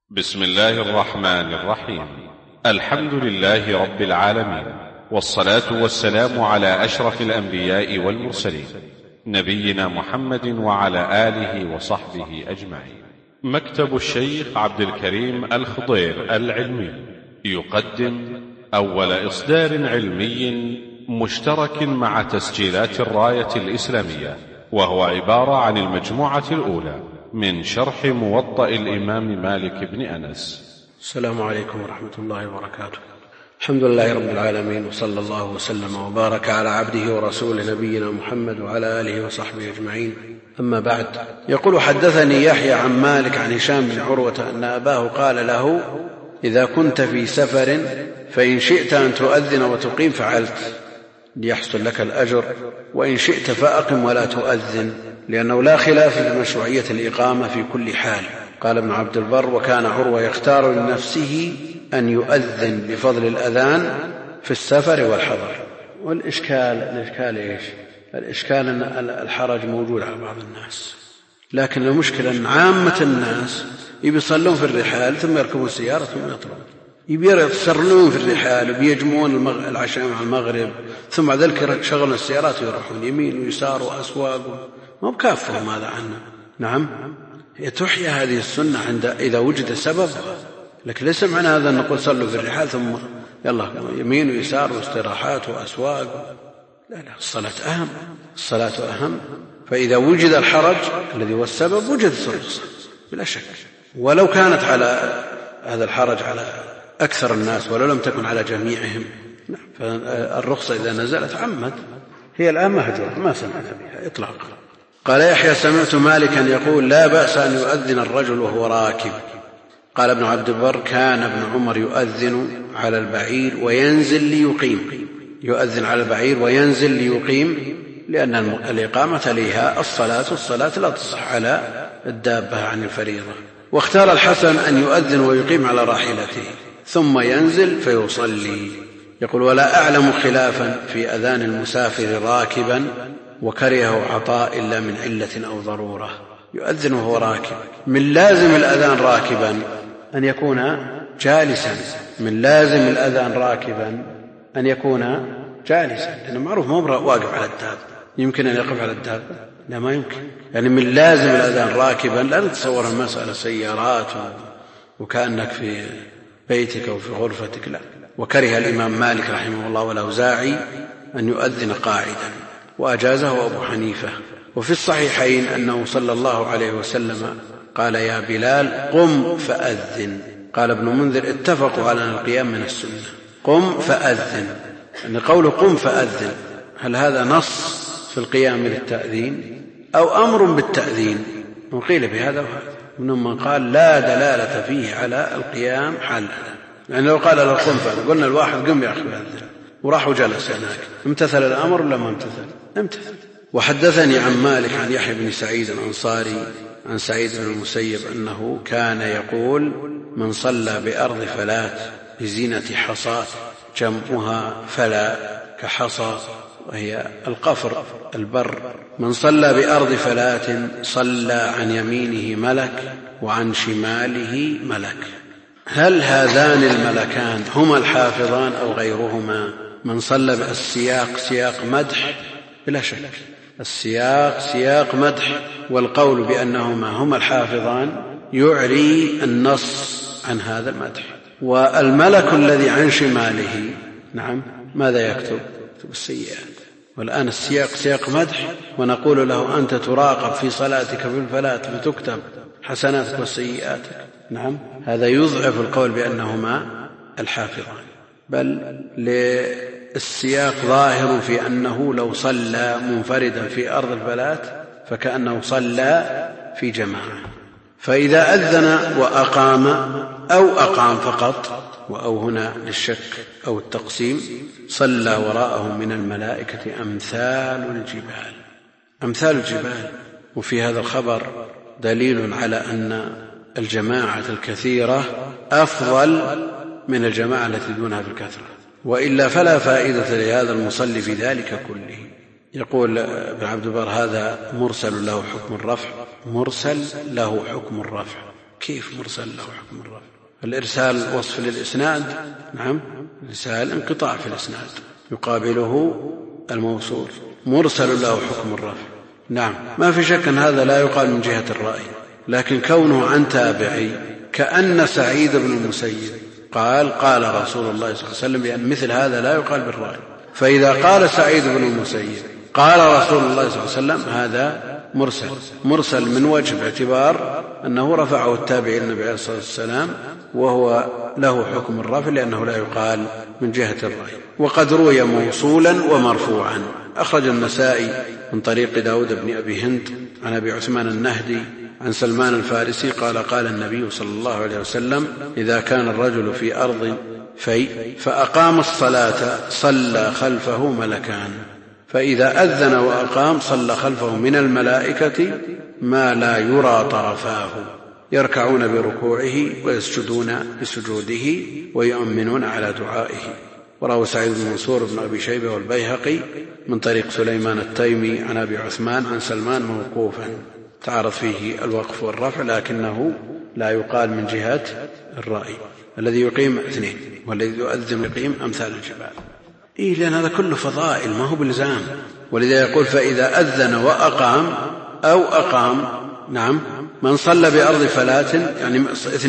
بسم الله الرحمن الرحيم. الحمد لله رب العالمين، والصلاة والسلام على أشرف الأنبياء والمرسلين، نبينا محمد وعلى آله وصحبه أجمعين. مكتب الشيخ عبد الكريم الخضير العلمي يقدم أول إصدار علمي مشترك مع تسجيلات الراية الإسلامية، وهو عبارة عن المجموعة الأولى من شرح موطأ الإمام مالك بن أنس. السلام عليكم ورحمة الله وبركاته. الحمد لله رب العالمين، وصلى الله وسلم وبارك على عبده ورسوله نبينا محمد وعلى آله وصحبه أجمعين. أما بعد، يقول: حدثني يحيى عن مالك عن هشام بن عروة أن أباه قال له: إذا كنت في سفر فإن شئت أن تؤذن وتقيم فعلت ليحصل لك الأجر، وإن شئت فأقم ولا تؤذن، لأنه لا خلاف في مشروعية الإقامة في كل حال. قال ابن عبد البر: وكان عروة يختار لنفسه أن يؤذن بفضل الأذان في السفر والحضر. والإشكال إيش؟ الإشكال أن الحرج موجود على بعض الناس، لكن المشكلة أن عامة الناس يصلون في الرحال ثم يركبون السيارة ثم يطلعون، يصلون في الرحال وبيجمعون العشاء مع المغرب، ثم بعد ذلك شغلوا السيارات ويروحون يمين ويسار وأسواق، ما بكافهم هذا عنا. نعم، تحيا هذه السنة إذا وجد سبب، لكن ليس معنى هذا أن نقول صلوا في الرحال ثم يلا يمين ويسار واستراحات وأسواق. لا، الصلاة أهم. فإذا وجد الحرج الذي هو السبب وجدت الرخصة بلا شك، ولو كانت على هذا الحرج على أكثر الناس ولو لم تكن على جميعهم، فالرخصة إذا نزلت عمت، هي الآن مهجورة ما سمعت بها إطلاقا. قال يحيى: سمعت مالكا يقول: لا بأس أن يؤذن الرجل وهو راكب. قال ابن عبد البر: كان ابن عمر يؤذن على البعير وينزل ليقيم، يؤذن على البعير وينزل ليقيم، لأن الإقامة لها الصلاة لا تصح على الدابة عن الفريضة. واختار الحسن أن يؤذن ويقيم على راحلته ثم ينزل فيصلي. يقول: ولا أعلم خلافا في أذان المسافر راكبا، وكرهه عطاء إلا من علة أو ضرورة. يؤذن وهو راكب، من لازم الأذان راكبا أن يكون جالسا، من لازم الأذان راكبا أن يكون جالسا، لأنه معروف ما واقف على الدابة. يمكن أن يقف على الدابة؟ لا، ما يمكن. يعني من لازم الأذان راكبا، لا نتصور المسألة سيارات وكأنك في بيتك أو في غرفتك، لا. وكره الإمام مالك رحمه الله والأوزاعي أن يؤذن قاعدا، وأجازه أبو حنيفة. وفي الصحيحين أنه صلى الله عليه وسلم قال: يا بلال قم فأذن. قال ابن منذر: اتفقوا على أن القيام من السنة. قم فأذن، أن قوله قم فأذن هل هذا نص في القيام للتأذين أو أمر بالتأذين؟ وقيل بهذا وهذا، منهم من قال لا دلالة فيه على القيام حالا، يعني لو قال له قم فأذن قلنا الواحد قم يا أخي فأذن، وراح وجلس هناك، امتثل الأمر ولا ما امتثل؟ وحدثني عن مالك عن يحيى بن سعيد الأنصاري عن سعيد بن المسيب أنه كان يقول: من صلى بأرض فلات بزينة حصاة، جمعها فلا كحصى وهي القفر البر، من صلى بأرض فلات صلى عن يمينه ملك وعن شماله ملك. هل هذان الملكان هما الحافظان أو غيرهما؟ من صلى بالسياق سياق مدح بلا شك، السياق سياق مدح، والقول بأنهما هما الحافظان يعري النص عن هذا المدح. والملك الذي عن شماله نعم ماذا يكتب السيئات. والآن السياق سياق مدح، ونقول له أنت تراقب في صلاتك في الفلات فتكتب حسناتك وسيئاتك. نعم، هذا يضعف القول بأنهما الحافظان، بل للسياق ظاهر في أنه لو صلى منفردا في أرض الفلات فكأنه صلى في جماعة. فإذا أذن وأقام أو أقام فقط، وأو هنا للشك أو التقسيم، صلى وراءه من الملائكة أمثال الجبال. وفي هذا الخبر دليل على أن الجماعة الكثيرة أفضل من الجماعة التي دونها في الكثرة، وإلا فلا فائدة لهذا المصلي في ذلك كله. يقول ابن عبد البر: هذا مرسل له حكم الرفع. كيف مرسل له حكم الرفع؟ الإرسال وصف للإسناد، نعم، الإرسال انقطاع في الإسناد يقابله الموصول، مرسل له حكم الرفع. نعم، ما في شك أن هذا لا يقال من جهة الرأي، لكن كونه عن تابعي كأن سعيد بن المسيب قال رسول الله صلى الله عليه وسلم، بأن مثل هذا لا يقال بالرأي. فإذا قال سعيد بن المسيب قال رسول الله صلى الله عليه وسلم هذا مرسل من وجه باعتبار أنه رفعه التابعي النبي عليه الصلاة والسلام، وهو له حكم الرفع لأنه لا يقال من جهة الرأي. وقد روي موصولا ومرفوعا. أخرج النسائي من طريق داود بن أبي هند عن أبي عثمان النهدي عن سلمان الفارسي قال النبي صلى الله عليه وسلم: إذا كان الرجل في أرض فأقام الصلاة صلى خلفه ملكان، فإذا أذن وأقام صلى خلفه من الملائكة ما لا يرى طرفاه، يركعون بركوعه ويسجدون بسجوده ويؤمنون على دعائه. وروى سعيد بن منصور بن أبي شيبة والبيهقي من طريق سليمان التيمي عن أبي عثمان عن سلمان موقوفا، تعرض فيه الوقف والرفع، لكنه لا يقال من جهة الرأي. الذي يقيم 2، والذي يؤذن يقيم أمثال الجبال. لأن هذا كله فضائل، ما هو بلزام. ولذا يقول: فإذا أذن وأقام أو أقام، نعم، من صلى بأرض فلات، يعني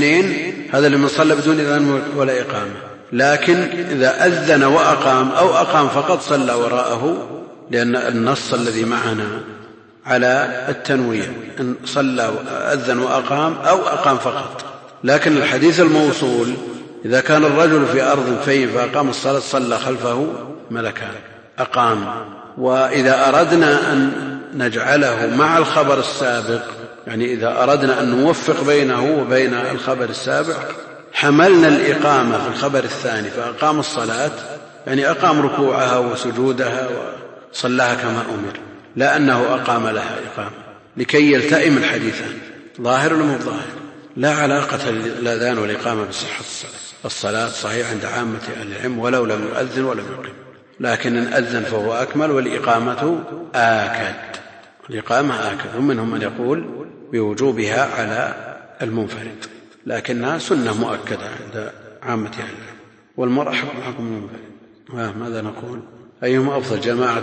2، هذا لمن صلى بدون إذان ولا إقامة. لكن إذا أذن وأقام أو أقام فقط صلى وراءه، لأن النص الذي معنا على التنويه، إن صلى أذن وأقام أو أقام فقط. لكن الحديث الموصول: إذا كان الرجل في أرض فأقام الصلاة صلى خلفه ملكان، أقام. وإذا أردنا أن نجعله مع الخبر السابق، يعني إذا أردنا أن نوفق بينه وبين الخبر السابق، حملنا الإقامة في الخبر الثاني فأقام الصلاة، يعني أقام ركوعها وسجودها وصلاها كما أمر، لا أنه أقام لها إقامة، لكي يلتئم الحديثان. ظاهر ولا مو ظاهر؟ لا علاقة الأذان والإقامة بصحة الصلاة صحيح عند عامة أهل العلم ولو لم يؤذن ولم يقم، لكن إن أذن فهو أكمل، والإقامة آكد، الإقامة آكد. ومنهم من يقول بوجوبها على المنفرد، لكنها سنة مؤكدة عند عامة أهل العلم. والمرأة حكم المنفرد. ماذا نقول؟ أيهما أفضل، جماعة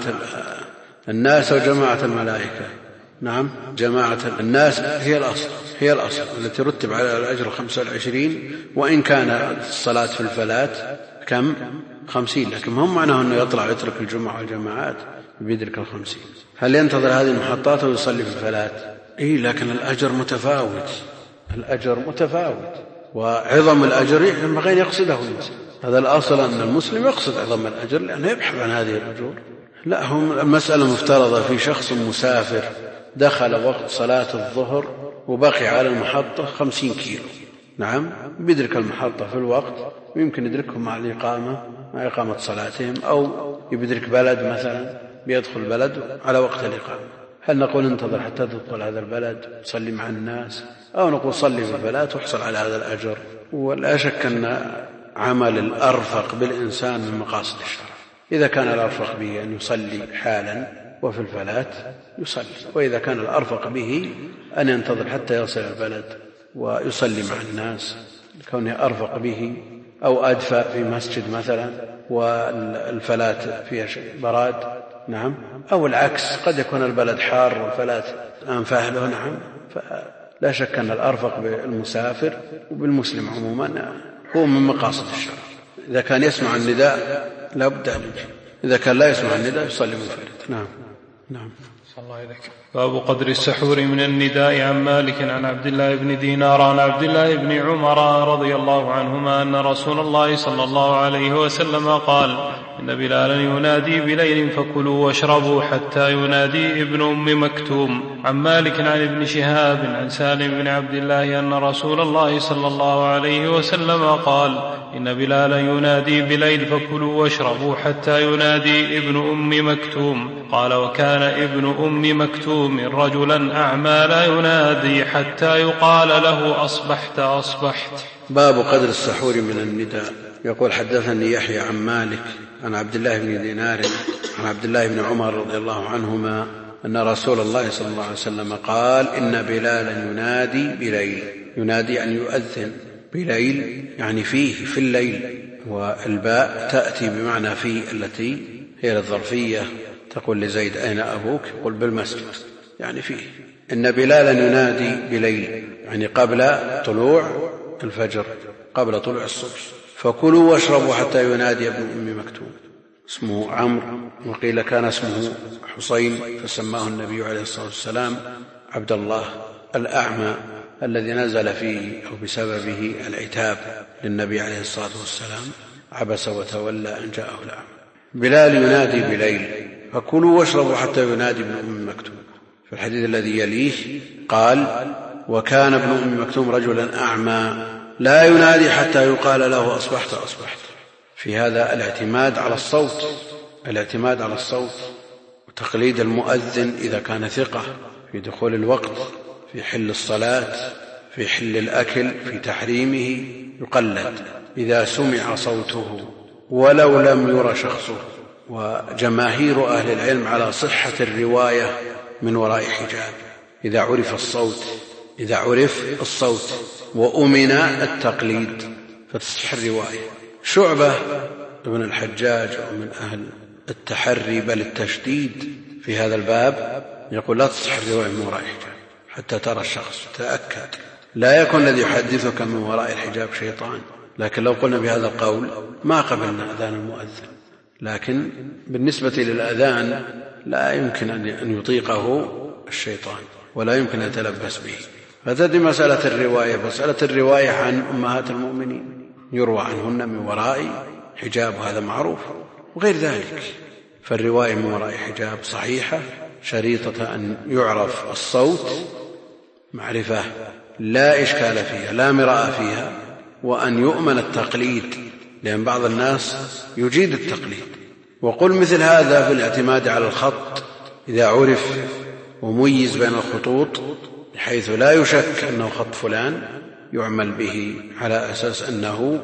الناس أو جماعة الملائكة؟ نعم، جماعة الناس هي الأصل التي رتب على الأجر 25، وإن كان الصلاة في الفلات كم 50، لكن هم معناه أنه يطلع يترك الجمعة والجماعات بيدرك 50. هل ينتظر هذه المحطات ويصلي في الفلات؟ لكن الأجر متفاوت، وعظم الأجر ينبغي أن يقصده المسلم. هذا الأصل أن المسلم يقصد عظم الأجر لأنه يبحث عن هذه الأجور. لا، هم المسألة مفترضة في شخص مسافر دخل وقت صلاة الظهر وبقي على المحطة 50 كيلو، نعم، بيدرك المحطة في الوقت، ويمكن يدركهم مع الإقامة، مع إقامة صلاتهم، أو يدرك بلد مثلا بيدخل بلد على وقت الإقامة. هل نقول انتظر حتى تدخل هذا البلد صلي مع الناس، أو نقول صلي في البلد واحصل على هذا الأجر؟ ولا شك أن عمل الأرفق بالإنسان من مقاصد الشرع. إذا كان الأرفق به أن يصلي حالا وفي الفلات يصلي، وإذا كان الأرفق به أن ينتظر حتى يصل البلد ويصلي مع الناس، كونه أرفق به، أو أدفى في مسجد مثلا والفلات فيها براد، نعم، أو العكس، قد يكون البلد حار والفلات أنفهله، نعم. فلا شك أن الأرفق بالمسافر وبالمسلم عموما هو من مقاصد الشرع. إذا كان يسمع النداء لا بد أن يجي، إذا كان لا يسمع النداء يصلي منفرد. نعم. صلى الله عليك. باب قدر السحور من النداء. عن مالك عن عبد الله بن دينار عن عبد الله بن عمر رضي الله عنهما أن رسول الله صلى الله عليه وسلم قال: إن بلالا ينادي بليل فكلوا واشربوا حتى ينادي ابن أم مكتوم. عن مالك عن ابن شهاب عن سالم بن عبد الله أن رسول الله صلى الله عليه وسلم قال: إن بلالا ينادي بليل فكلوا واشربوا حتى ينادي ابن أم مكتوم. قال: وكان ابن أم مكتوم رجلا أعمى لا ينادي حتى يقال له أصبحت أصبحت. باب قدر السحور من النداء. يقول: حدثني يحيى عن مالك عن عبد الله بن دينار عن عبد الله بن عمر رضي الله عنهما أن رسول الله صلى الله عليه وسلم قال إن بلالا ينادي بليل. ينادي يعني يؤذن، بليل يعني فيه، في الليل، والباء تأتي بمعنى فيه التي هي للظرفية. تقول لزيد أين أبوك؟ يقول بالمسجد، يعني فيه. إن بلالا ينادي بليل يعني قبل طلوع الفجر، قبل طلوع الصبح. فكلوا واشربوا حتى ينادي ابن أم مكتوم. اسمه عمرو، وقيل كان اسمه حسين، فسماه النبي عليه الصلاة والسلام عبد الله الأعمى، الذي نزل فيه أو بسببه العتاب للنبي عليه الصلاة والسلام، عبس وتولى أن جاءه الأعمى. بلال ينادي بليل. فكلوا واشربوا حتى ينادي ابن أم مكتوم. في الحديث الذي يليه قال وكان ابن أم مكتوم رجلا أعمى لا ينادي حتى يقال له أصبحت أصبحت. في هذا الاعتماد على الصوت، الاعتماد على الصوت، وتقليد المؤذن إذا كان ثقة في دخول الوقت، في حل الصلاة، في حل الأكل، في تحريمه، يقلد إذا سمع صوته ولو لم ير شخصه. وجماهير أهل العلم على صحة الرواية من وراء حجاب. إذا عرف الصوت، إذا عرف الصوت وأمن التقليد فتصح الرواية. شعبة ابن الحجاج ومن أهل التحري بل التشديد في هذا الباب يقول لا تصح الرواية من وراء حجاب حتى ترى الشخص، تأكد. لا يكون الذي يحدثك من وراء الحجاب شيطان. لكن لو قلنا بهذا القول ما قبلنا أذان المؤذن. لكن بالنسبة للأذان لا يمكن أن يطيقه الشيطان ولا يمكن أن يتلبس به. فتدي مسألة الرواية، مسألة الرواية عن أمهات المؤمنين يروى عنهن من وراء حجاب، هذا معروف، وغير ذلك. فالرواية من وراء حجاب صحيحة شريطة أن يعرف الصوت معرفة لا إشكال فيها لا مراء فيها، وأن يؤمن التقليد، لأن بعض الناس يجيد التقليد. وقل مثل هذا في الاعتماد على الخط إذا عرف وميز بين الخطوط بحيث لا يشك أنه خط فلان يعمل به على أساس أنه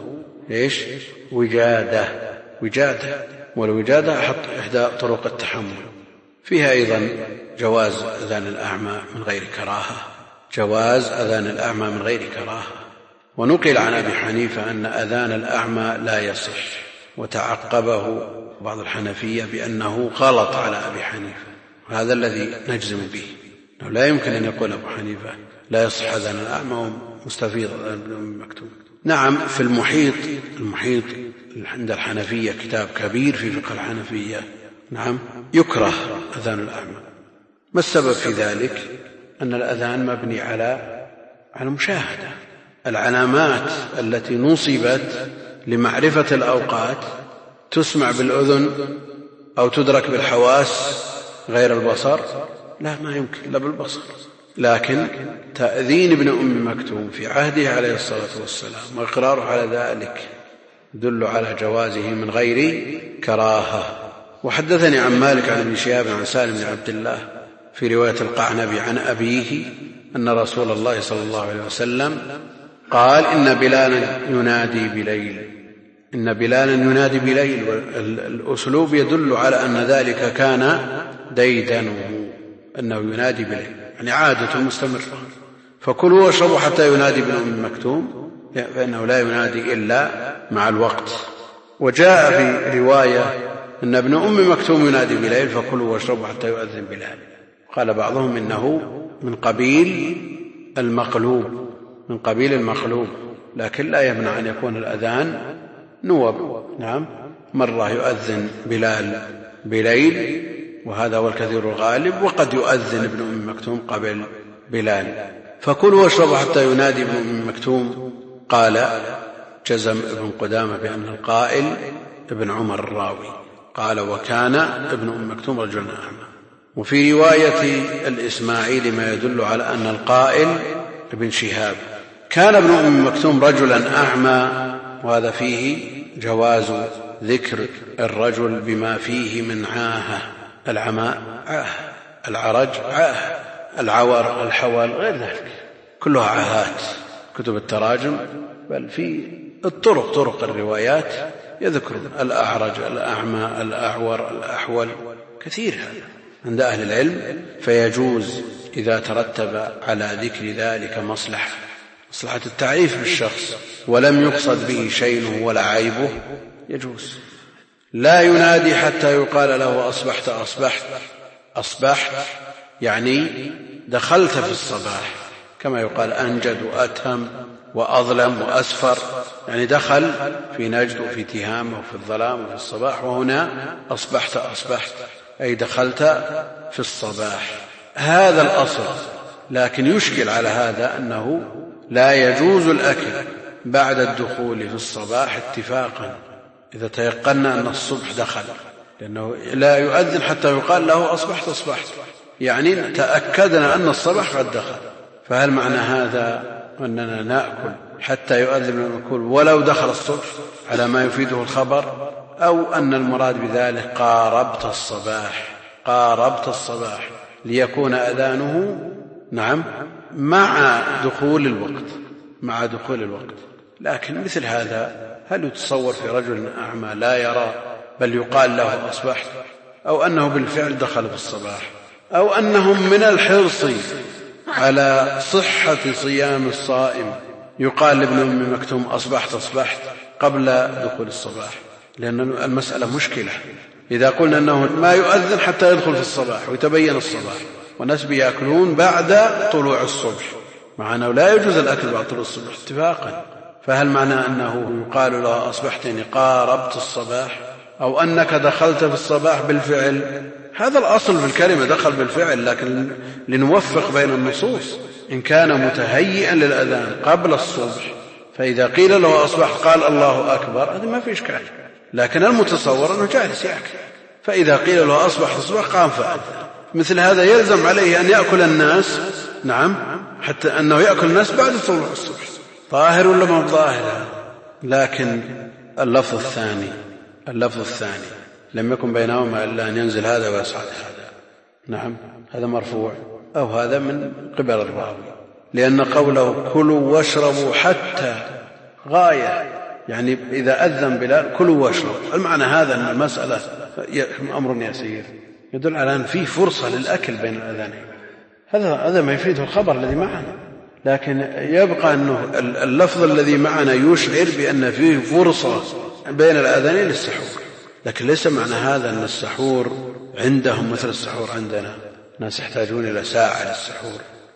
وجادة. والوجادة إحدى طرق التحمل. فيها أيضا جواز أذان الأعمى من غير كراهة، جواز أذان الأعمى من غير كراهة. ونقل عن أبي حنيفة أن أذان الأعمى لا يصح، وتعقبه بعض الحنفية بأنه غلط على أبي حنيفة. هذا الذي نجزم به، أنه لا يمكن أن يقول أبو حنيفة لا يصح أذان الأعمى ومستفيض ابن أم مكتوم. نعم، في المحيط عند الحنفية كتاب كبير في فقه الحنفية، نعم، يكره أذان الأعمى. ما السبب في ذلك؟ أن الأذان مبني على مشاهدة. العلامات التي نصبت لمعرفة الأوقات تسمع بالأذن أو تدرك بالحواس غير البصر؟ لا، ما يمكن إلا بالبصر. لكن تأذين ابن أم مكتوم في عهده عليه الصلاة والسلام وإقراره على ذلك يدل على جوازه من غير كراهة. وحدثني عن مالك عن ابن شهاب عن سالم بن عبد الله في رواية القعنبي عن أبيه أن رسول الله صلى الله عليه وسلم قال إن بلالا ينادي بليل. إن بلالا ينادي بليل، والأسلوب يدل على أن ذلك كان ديدنه، أنه ينادي بليل يعني عادة مستمرة. فكلوا واشربوا حتى ينادي ابن أم مكتوم، فإنه لا ينادي إلا مع الوقت. وجاء في رواية أن ابن أم مكتوم ينادي بليل فكلوا واشربوا حتى يؤذن بلال. قال بعضهم إنه من قبيل المقلوب، لكن لا يمنع أن يكون الأذان نوب. نعم، مرة يؤذن بلال بليل وهذا هو الكثير الغالب، وقد يؤذن ابن أم مكتوم قبل بلال. فكلوا واشربوا حتى ينادي ابن أم مكتوم. قال جزم ابن قدامة بأن القائل ابن عمر الراوي. قال وكان ابن أم مكتوم رجلا أعمى. وفي رواية الإسماعيلي ما يدل على أن القائل ابن شهاب. كان ابن أم مكتوم رجلا أعمى، وهذا فيه جواز ذكر الرجل بما فيه من عاهة. العماء عاهة، العرج عاهة، العور الحول غير ذلك، كلها عاهات. كتب التراجم بل في طرق الروايات يذكر الأعرج، الأعمى، الأعور، الأحول، كثير هذا. عند أهل العلم، فيجوز إذا ترتب على ذكر ذلك مصلحة التعريف بالشخص ولم يقصد به شينه ولا عيبه يجوز. لا ينادي حتى يقال له أصبحت أصبحت يعني دخلت في الصباح، كما يقال أنجد وأتهم وأظلم وأسفر، يعني دخل في نجد وفي تهام وفي الظلام وفي الصباح. وهنا أصبحت أي دخلت في الصباح. هذا الأصل، لكن يشكل على هذا أنه لا يجوز الأكل بعد الدخول في الصباح اتفاقا إذا تيقنا أن الصبح دخل، لأنه لا يؤذن حتى يقال له أصبحت يعني تأكدنا أن الصباح قد دخل. فهل معنى هذا أننا نأكل حتى يؤذن ونقول ولو دخل الصبح على ما يفيده الخبر، أو أن المراد بذلك قاربت الصباح ليكون أذانه مع دخول الوقت. لكن مثل هذا هل يتصور في رجل أعمى لا يرى بل يقال له أصبحت، أو أنه بالفعل دخل في الصباح، أو أنهم من الحرص على صحة صيام الصائم يقال لابن أم مكتوم أصبحت قبل دخول الصباح؟ لأن المسألة مشكلة. إذا قلنا أنه ما يؤذن حتى يدخل في الصباح ويتبين الصباح، والناس بيأكلون بعد طلوع الصبح، مع أنه لا يجوز الأكل بعد طلوع الصبح اتفاقا، فهل معنى أنه يقال له أصبحت يعني قاربت الصباح، أو أنك دخلت في الصباح بالفعل؟ هذا الأصل في الكلمة دخل بالفعل، لكن لنوفق بين النصوص. إن كان متهيئا للأذان قبل الصبح فإذا قيل له أصبحت قال الله أكبر، هذا ما في إشكال، لكن المتصور أنه جالس يأكل، فإذا قيل له أصبحت الصبح قام فأذن. مثل هذا يلزم عليه أن يأكل الناس، حتى أنه يأكل الناس بعد طلوع الصبح. ظاهر ولا ما ظاهر؟ لكن اللفظ الثاني لم يكن بينهما إلا أن ينزل هذا ويصعد هذا، هذا مرفوع أو هذا من قبل الراوي، لأن قوله كلوا واشربوا حتى غاية، يعني إذا أذن بلال كلوا واشربوا، المعنى هذا أن المسألة أمر يسير يدل على أن فيه فرصة للأكل بين الأذانين. هذا ما يفيده الخبر الذي معنا، لكن يبقى أنه اللفظ الذي معنا يشعر بأن فيه فرصة بين الأذانين للسحور، لكن ليس معنى هذا أن السحور عندهم مثل السحور عندنا. ناس يحتاجون إلى ساعة للسحور،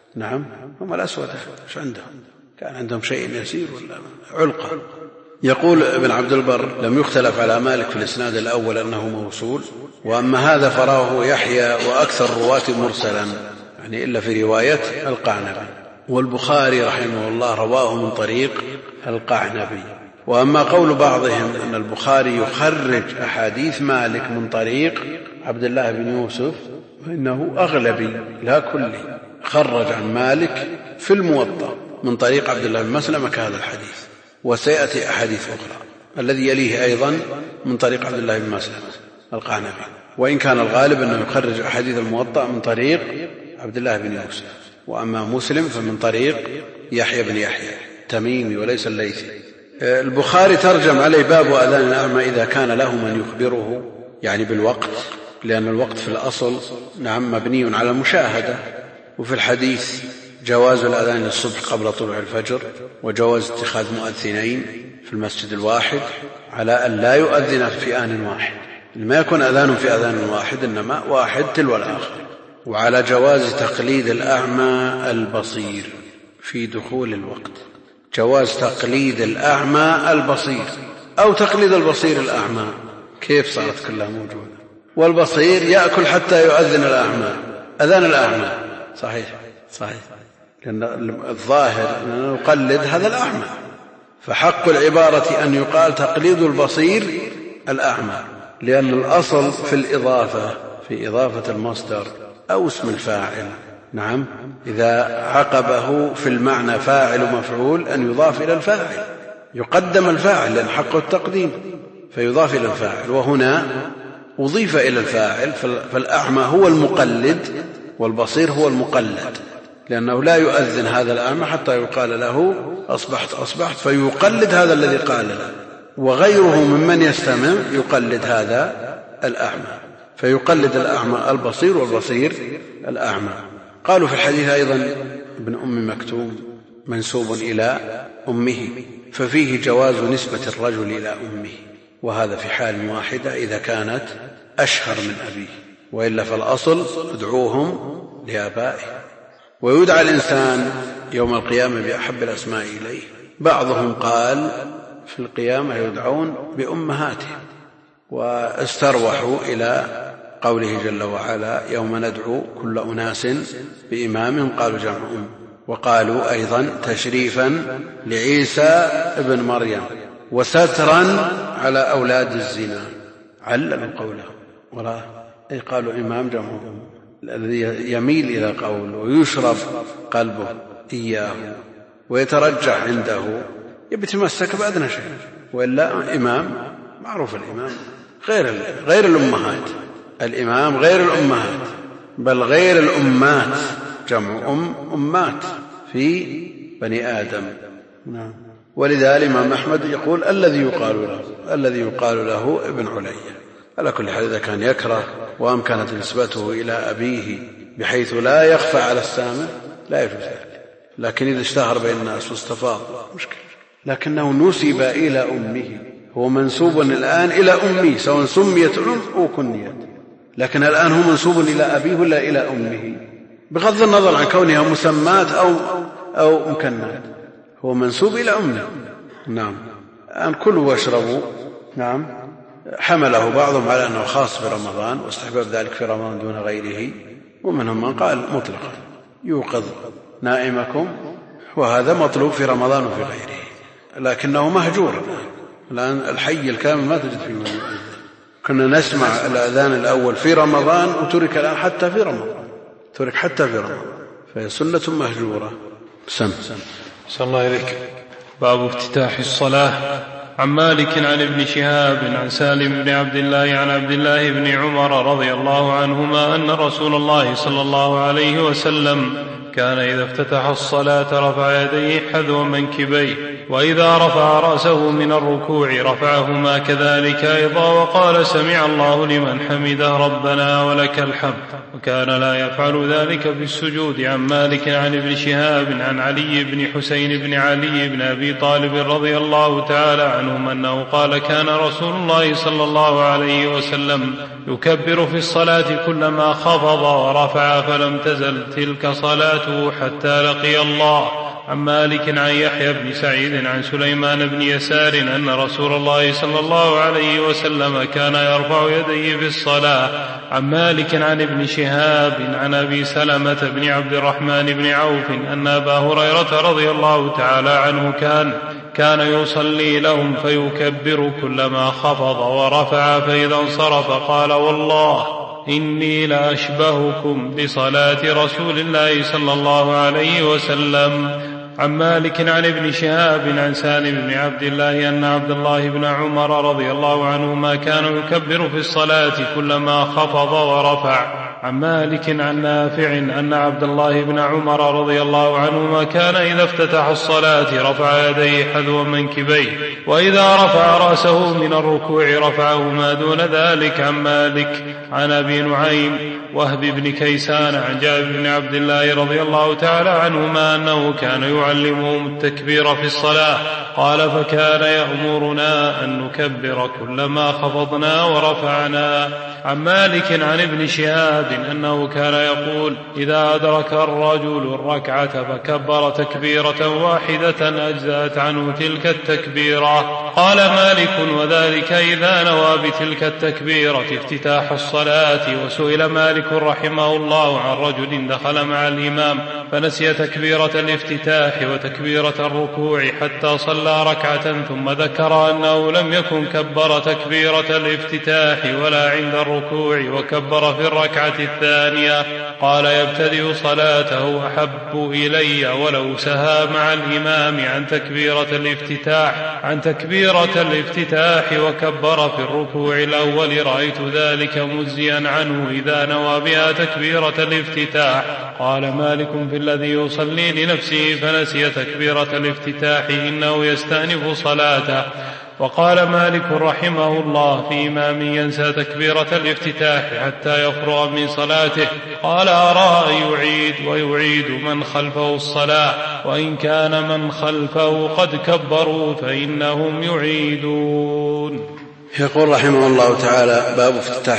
هم الأسود ايش عندهم؟ كان عندهم شيء يسير ولا علقة. يقول ابن عبد البر لم يختلف على مالك في الإسناد الأول أنه موصول، وأما هذا فراه يحيى وأكثر الرواة مرسلا، يعني إلا في رواية القعنبي، والبخاري رحمه الله رواه من طريق القعنبي. وأما قول بعضهم أن البخاري يخرج أحاديث مالك من طريق عبد الله بن يوسف فإنه أغلبي لا كلي، خرج عن مالك في الموطأ من طريق عبد الله بن مسلمة كهذا الحديث، وسيأتي أحاديث أخرى الذي يليه أيضا من طريق عبد الله بن مسلمة القعنبي، وإن كان الغالب أنه يخرج أحاديث الموطأ من طريق عبد الله بن يوسف. وأما مسلم فمن طريق يحيى بن يحيى تميمي وليس الليثي. البخاري ترجم عليه باب أذان الأعمى إذا كان له من يخبره، يعني بالوقت، لأن الوقت في الأصل مبني على المشاهدة. وفي الحديث جواز الأذان للصبح قبل طلوع الفجر، وجواز اتخاذ مؤذنين في المسجد الواحد على أن لا يؤذن في آن واحد، ما يكون أذان في أذان واحد إنما واحد تلو الآخر، وعلى جواز تقليد الأعمى البصير في دخول الوقت، جواز تقليد الأعمى البصير أو تقليد البصير الأعمى. كيف صارت كلها موجودة؟ والبصير يأكل حتى يؤذن الأعمى، أذان الأعمى صحيح، لأن الظاهر أن نقلد هذا الأعمى، فحق العبارة أن يقال تقليد البصير الأعمى، لأن الأصل في الإضافة، في إضافة المصدر أو اسم الفاعل، إذا عقبه في المعنى فاعل ومفعول أن يضاف إلى الفاعل، يقدم الفاعل لأن حقه التقديم فيضاف إلى الفاعل، وهنا أضيف إلى الفاعل، فالأعمى هو المقلد والبصير هو المقلد، لأنه لا يؤذن هذا الأعمى حتى يقال له أصبحت فيقلد هذا الذي قال له، وغيره ممن يستمع يقلد هذا الأعمى. فيقلد الأعمى البصير والبصير الأعمى. قالوا في الحديث أيضا ابن أم مكتوم منسوب إلى أمه، ففيه جواز نسبة الرجل إلى أمه، وهذا في حال واحدة إذا كانت أشهر من أبيه، وإلا فالأصل ادعوهم لآبائه. ويدعى الإنسان يوم القيامة بأحب الأسماء إليه. بعضهم قال في القيامة يدعون بأمهاتهم، واستروحوا إلى قوله جل وعلا يوم ندعو كل أناس بإمام قالوا جمع أم. وقالوا أيضا تشريفا لعيسى ابن مريم وسترا على أولاد الزنا، عللوا قوله ولا قالوا إمام جمع أم، الذي يميل إلى قول ويشرب قلبه إياه ويترجح عنده يتمسك بأدنى شيء، وإلا إمام معروف الإمام غير الأمهات، الإمام غير الأمهات، بل غير الأمات، جمع أمات في بني آدم. ولذا الإمام أحمد يقول الذي يقال له ابن عليا. على كل حال إذا كان يكره وأمكنت نسبته إلى أبيه بحيث لا يخفى على السامع لا يجوز ذلك، لكن إذا اشتهر بين الناس واستفاض مشكلة. لكنه نسب إلى أمه، هو منسوب الآن إلى أمه سواء سميت أم أو كنيت، لكن الآن هو منسوب إلى أبيه ولا إلى أمه، بغض النظر عن كونها مسمات أو مكنات، هو منسوب إلى أمه. نعم. الآن كلوا واشربوا، نعم، حمله بعضهم على أنه خاص برمضان واستحباب ذلك في رمضان دون غيره، ومنهم من قال مطلقا يوقظ نائمكم، وهذا مطلوب في رمضان وفي غيره، لكنه مهجور الآن. الحي الكامل ما تجد فيه من يؤذن. كنا نسمع الأذان الأول في رمضان وترك الآن حتى في رمضان، فهي سنة مهجورة. صلى الله إليك. باب افتتاح الصلاة. عن مالك عن ابن شهاب عن سالم بن عبد الله عن عبد الله بن عمر رضي الله عنهما أن رسول الله صلى الله عليه وسلم كان إذا افتتح الصلاة رفع يديه حذو منكبيه، وإذا رفع رأسه من الركوع رفعهما كذلك أيضا، وقال سمع الله لمن حمده ربنا ولك الحمد، وكان لا يفعل ذلك في السجود. عن مالك عن ابن شهاب عن علي بن حسين بن علي بن أبي طالب رضي الله تعالى عنهم أنه قال كان رسول الله صلى الله عليه وسلم يكبر في الصلاة كلما خفض ورفع، فلم تزل تلك صلاته حتى لقي الله. عن مالك عن يحيى بن سعيد عن سليمان بن يسار أن رسول الله صلى الله عليه وسلم كان يرفع يديه في الصلاة. عن مالك عن ابن شهاب عن أبي سلمة بن عبد الرحمن بن عوف أن أبا هريرة رضي الله تعالى عنه كان يصلي لهم فيكبر كلما خفض ورفع، فإذا انصرف قال والله إني لأشبهكم بصلاة رسول الله صلى الله عليه وسلم. عن مالك عن ابن شهاب عن سالم بن عبد الله أن عبد الله بن عمر رضي الله عنهما كان يكبر في الصلاة كلما خفض ورفع. عن مالك عن نافع أن عبد الله بن عمر رضي الله عنهما كان إذا افتتح الصلاة رفع يديه حذو منكبيه، وإذا رفع رأسه من الركوع رفعهما دون ذلك. عن مالك عن أبي نعيم وهب بن كيسان عن جابر بن عبد الله رضي الله تعالى عنهما أنه كان يعلمهم التكبير في الصلاة، قال فكان يأمرنا أن نكبر كلما خفضنا ورفعنا. عن مالك عن ابن شهاب أنه كان يقول إذا أدرك الرجل الركعة فكبر تكبيرة واحدة أجزأت عنه تلك التكبيرة. قال مالك وذلك إذا نوى بتلك التكبيرة افتتاح الصلاة. وسئل مالك رحمه الله عن رجل دخل مع الإمام فنسي تكبيرة الافتتاح وتكبيرة الركوع حتى صلى ركعة، ثم ذكر أنه لم يكن كبر تكبيرة الافتتاح ولا عند الركوع وكبر في الركعة الثانية. قال يبتدئ صلاته أحب إلي ولو سهى مع الإمام عن تكبيرة الافتتاح وكبر في الركوع الأول، رأيت ذلك مجزيا عنه إذا نوى بها تكبيرة الافتتاح. قال مالك في الذي يصلي لنفسه فنسي تكبيرة الافتتاح إنه يستأنف صلاته. وقال مالك رحمه الله في إمام ينسى تكبيرة الافتتاح حتى يفرغ من صلاته قال أرى أن يعيد ويعيد من خلفه الصلاة، وإن كان من خلفه قد كبروا فإنهم يعيدون. يقول رحمه الله تعالى: باب افتتاح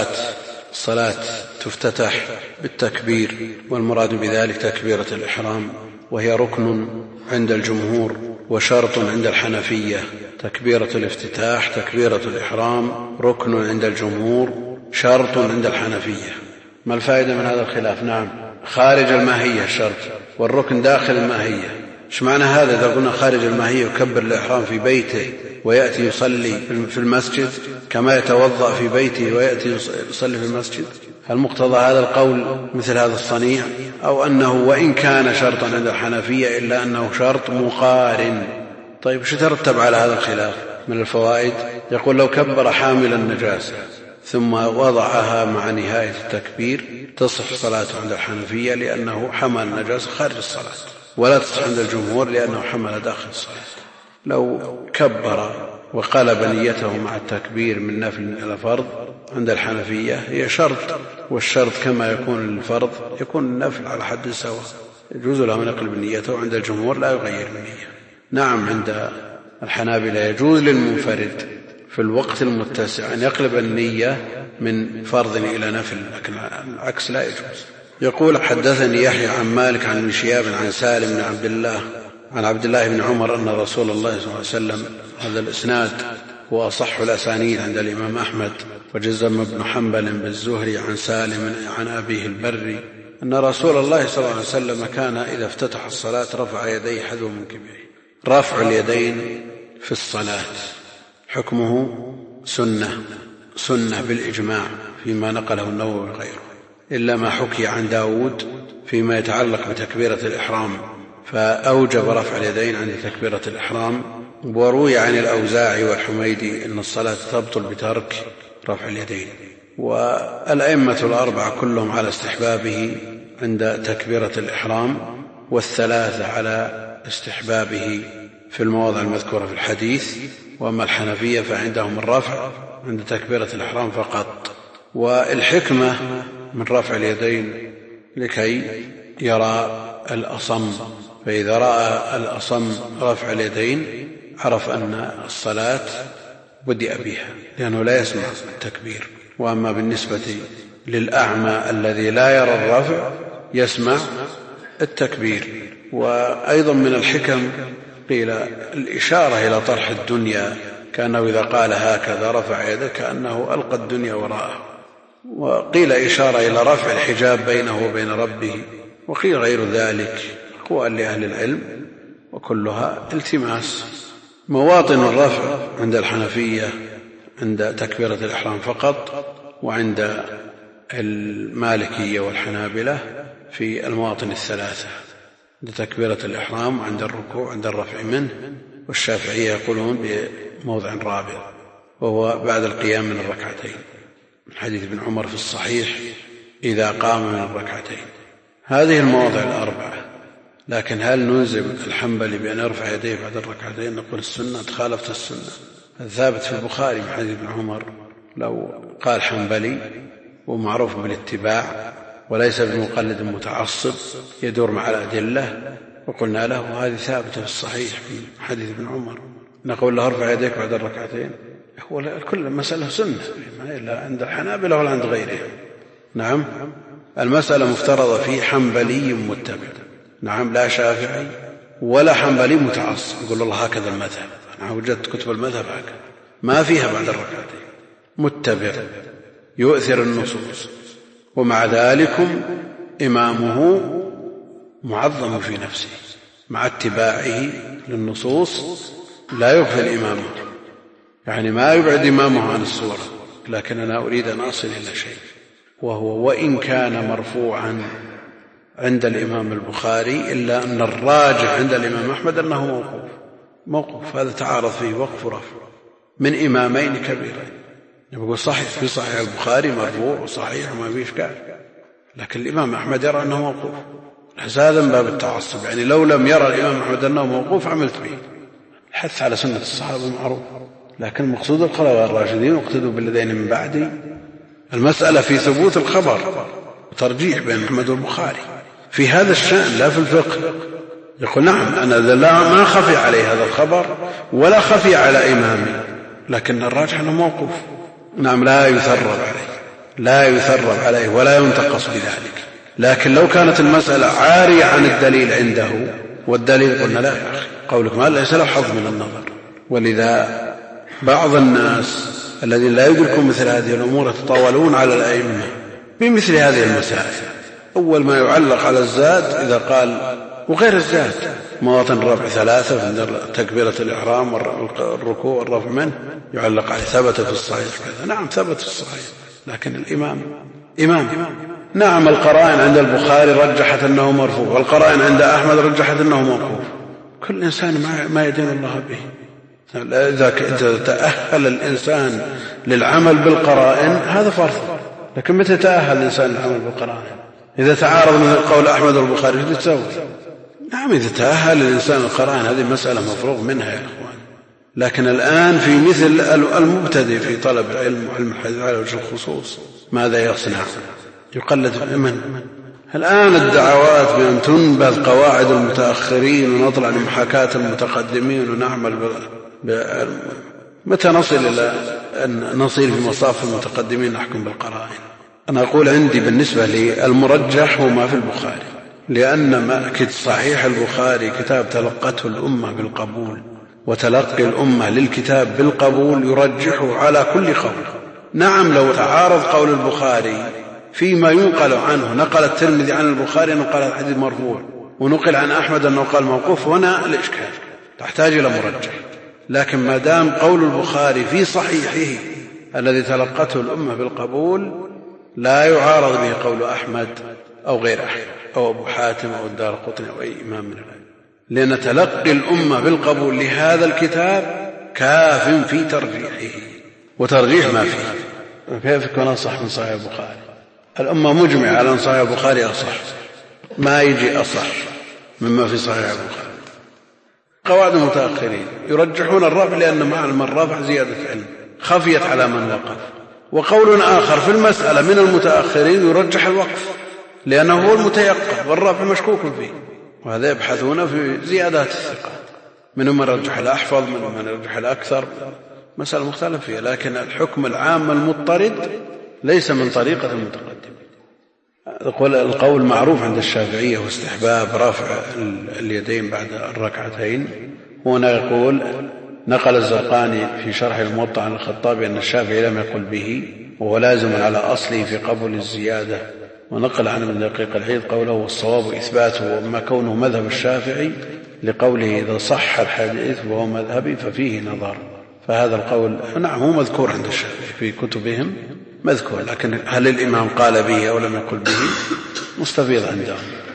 الصلاة تفتتح بالتكبير، والمراد بذلك تكبيرة الإحرام، وهي ركن عند الجمهور وشرط عند الحنفية. تكبيرة الافتتاح تكبيرة الإحرام ركن عند الجمهور شرط عند الحنفية. ما الفائدة من هذا الخلاف؟ نعم، خارج الماهية الشرط والركن داخل الماهية. ايش معنى هذا؟ إذا قلنا خارج الماهية يكبر الإحرام في بيته ويأتي يصلي في المسجد كما يتوضأ في بيته ويأتي يصلي في المسجد؟ هل مقتضى هذا القول مثل هذا الصنيع، أو أنه وإن كان شرطا عند الحنفية إلا أنه شرط مقارن؟ طيب شو ترتب على هذا الخلاف من الفوائد؟ يقول: لو كبر حامل النجاسة ثم وضعها مع نهاية التكبير تصح صلاته عند الحنفية لأنه حمل النجاسة خارج الصلاة، ولا تصح عند الجمهور لأنه حمل داخل الصلاة. لو كبر وقلب نيته مع التكبير من نفل إلى فرض عند الحنفية هي شرط، والشرط كما يكون للفرض يكون النفل على حد سواء، يجوز له أن يقلب نيته، وعند الجمهور لا يغير النية. نعم، عند الحنابلة يجوز للمنفرد في الوقت المتسع أن يقلب النية من فرض إلى نفل، لكن العكس لا يجوز. يقول: حدثني يحيى عن مالك عن ابن شهاب عن سالم بن عبد الله عن عبد الله بن عمر أن رسول الله صلى الله عليه وسلم، هذا الإسناد هو أصح الأسانيد عند الإمام أحمد، وجزم ابن حنبل بالزهري عن سالم عن أبيه البري أن رسول الله صلى الله عليه وسلم كان إذا افتتح الصلاة رفع يديه حذو منكبيه. رفع اليدين في الصلاة حكمه سنة بالإجماع فيما نقله النووي وغيره، إلا ما حكي عن داود فيما يتعلق بتكبيرة الإحرام، فأوجب رفع اليدين عند تكبيرة الإحرام. وروي عن الأوزاعي والحميدي أن الصلاة تبطل بترك رفع اليدين. والأئمة الأربعة كلهم على استحبابه عند تكبيرة الإحرام، والثلاثة على استحبابه في المواضع المذكورة في الحديث. وأما الحنفية فعندهم الرفع عند تكبيرة الإحرام فقط. والحكمة من رفع اليدين لكي يرى الأصم، فإذا رأى الأصم رفع اليدين عرف أن الصلاة بدأ بها لأنه لا يسمع التكبير. وأما بالنسبة للأعمى الذي لا يرى الرفع يسمع التكبير. وأيضا من الحكم قيل الإشارة إلى طرح الدنيا، كأنه إذا قال هكذا رفع يده كأنه ألقى الدنيا وراءه. وقيل إشارة إلى رفع الحجاب بينه وبين ربه، وقيل غير ذلك، أقوال لأهل العلم وكلها التماس. مواطن الرفع عند الحنفية عند تكبيرة الإحرام فقط، وعند المالكية والحنابلة في المواطن الثلاثة، عند تكبيرة الإحرام وعند الركوع عند الرفع منه. والشافعية يقولون بموضع رابع وهو بعد القيام من الركعتين، من حديث ابن عمر في الصحيح إذا قام من الركعتين. هذه المواضع الأربعة. لكن هل نلزم الحنبلي بأن يرفع يديه بعد الركعتين؟ نقول السنة خالفت السنة الثابت في البخاري من حديث ابن عمر. لو قال حنبلي ومعروف بالاتباع وليس بمقلد متعصب يدور مع الأدلة، وقلنا له هذه ثابتة في الصحيح في حديث ابن عمر، نقول له ارفع يديك بعد الركعتين. هو كل مسألة سنة، ما إلا عند الحنابلة ولا عند غيرهم. نعم، المسألة مفترضة في حنبلي متبع، نعم، لا شافعي ولا حنبلي متعصب يقول الله هكذا المذهب. أنا وجدت كتب المذهب هكذا ما فيها بعد الركعتين، متبع يؤثر النصوص، ومع ذلك إمامه معظم في نفسه، مع اتباعه للنصوص لا يغفل إمامه، يعني ما يبعد إمامه عن السورة. لكن أنا أريد أن أصل إلى شيء، وهو وإن كان مرفوعا عند الإمام البخاري إلا أن الراجح عند الإمام أحمد أنه موقوف. هذا تعارض فيه وقف ورفع من إمامين كبيرين. يقول صحيح في صحيح البخاري مرفوع وصحيح وما فيه إشكال، لكن الإمام أحمد يرى أنه موقوف. هذا من باب التعصب، يعني لو لم يرى الإمام أحمد أنه موقوف عملت به، الحث على سنة الصحابة معروف، لكن مقصود الخلفاء الراشدين واقتدوا بالذين من بعدي. المسألة في ثبوت الخبر وترجيح بين أحمد والبخاري في هذا الشأن لا في الفقه. يقول نعم أنا ما خفي عليه هذا الخبر ولا خفي على إمامي، لكن الراجح أنه موقوف. نعم لا يثرب عليه ولا ينتقص بذلك. لكن لو كانت المسألة عارية عن الدليل عنده، والدليل قلنا لا يا أخي قولك ما ليس له حظ من النظر. ولذا بعض الناس الذين لا يدركون مثل هذه الأمور يتطاولون على الأئمة بمثل هذه المسائل. أول ما يعلق على الزاد إذا قال وغير الزاد مواطن الرفع 3 في تكبيرة الإحرام والركوع والرفع منه يعلق عليه ثبت في الصحيح كذا. نعم ثبت في الصحيح، لكن الإمام إمام. نعم القرائن عند البخاري رجحت أنه مرفوع، والقرائن عند أحمد رجحت أنه موقوف. كل إنسان ما يدين الله به. إذا تأهل الإنسان للعمل بالقرائن هذا فرض، لكن متى تأهل الإنسان للعمل بالقرائن؟ إذا تعارض من قول أحمد والبخاري ايش تسوي؟ نعم إذا تأهل الإنسان القرائن هذه مسألة مفروغ منها يا إخوان. لكن الآن في مثل المبتدئ في طلب العلم وعلم الحديث على وجه الخصوص ماذا يصنع؟ يقلد من الآن الدعوات بأن تنبذ قواعد المتأخرين ونطلع لمحاكاة المتقدمين ونعمل متى نصل إلى أن نصير في مصاف المتقدمين نحكم بالقرائن؟ أنا أقول عندي بالنسبة للمرجح هو ما في البخاري، لأن صحيح البخاري كتاب تلقته الأمة بالقبول، وتلقي الأمة للكتاب بالقبول يرجحه على كل قول. نعم لو تعارض قول البخاري فيما ينقل عنه، نقل الترمذي عن البخاري أنه قال الحديث مرفوع، ونقل عن أحمد أنه قال موقوف، هنا الإشكال تحتاج إلى مرجح. لكن ما دام قول البخاري في صحيحه الذي تلقته الأمة بالقبول لا يعارض به قول أحمد أو غير أحمد أو أبو حاتم أو الدارقطني أو أي إمام من العلم، لأن تلقي الأمة بالقبول لهذا الكتاب كاف في ترجيحه، وترجيح ما فيه كيف يكون أصح من صحيح البخاري؟ الأمة مجمع على أن صحيح البخاري أصح، ما يجي أصح مما في صحيح البخاري. قواعد المتأخرين يرجحون الرفع لأن معنى الرفع زيادة علم خفيت على من وقف. وقول آخر في المسألة من المتأخرين يرجح الوقف لأنه هو المتيقن والرفع مشكوك فيه، وهذا يبحثون في زيادات الثقات، منهم من رجح الأحفظ منهم من رجح الأكثر، مسألة مختلف فيها. لكن الحكم العام المضطرد ليس من طريقة المتقدم. القول معروف عند الشافعية واستحباب رفع اليدين بعد الركعتين. هنا يقول نقل الزرقاني في شرح الموطأ عن الخطابي أن الشافعي لم يقل به وهو لازم على أصله في قبول الزيادة، ونقل عن ابن دقيق العيد قوله والصواب إثباته، وما كونه مذهب الشافعي لقوله إذا صح الحديث وهو مذهبي ففيه نظر. فهذا القول نعم هو مذكور عند الشافعي في كتبهم مذكور، لكن هل الإمام قال به أو لم يقل به مستفيض عندهم.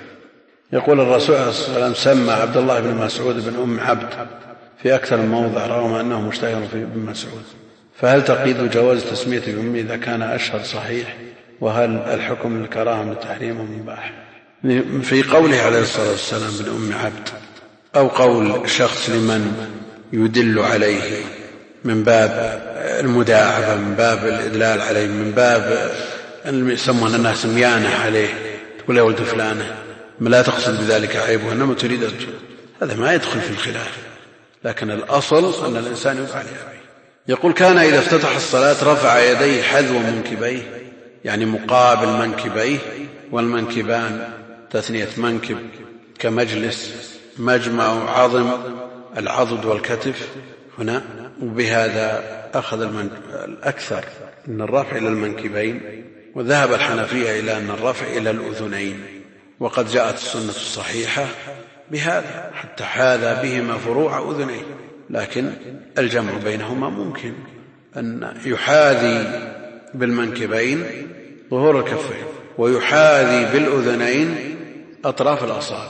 يقول الرسول صلى الله عليه وسلم سمى عبد الله بن مسعود بن أم عبد في أكثر من موضع رغم أنه مشتهر في ابن مسعود، فهل تقييد جواز تسمية بأمه إذا كان أشهر صحيح؟ وهل الحكم للكراهة من التحريم ومباح؟ في قوله عليه الصلاة والسلام بن أم عبد أو قول شخص لمن يدل عليه من باب المداعبة، من باب الإدلال عليه، من باب يسمون الناس ميانة عليه، تقول يا ولد فلانة ما لا تقصد بذلك عيبه إنما تريد هذا ما يدخل في الخلاف، لكن الأصل أن الإنسان يدعى عليه. يقول كان إذا افتتح الصلاة رفع يديه حذو منكبيه، يعني مقابل منكبيه، والمنكبان تثنية منكب كمجلس مجمع عظم العضد والكتف هنا، وبهذا أخذ الأكثر أن الرفع إلى المنكبين، وذهب الحنفية إلى أن الرفع إلى الأذنين، وقد جاءت السنة الصحيحة بهذا حتى حاذى بهما فروع أذنيه، لكن الجمع بينهما ممكن أن يحاذي بالمنكبين ظهور الكفين ويحاذي بالأذنين أطراف الأصابع،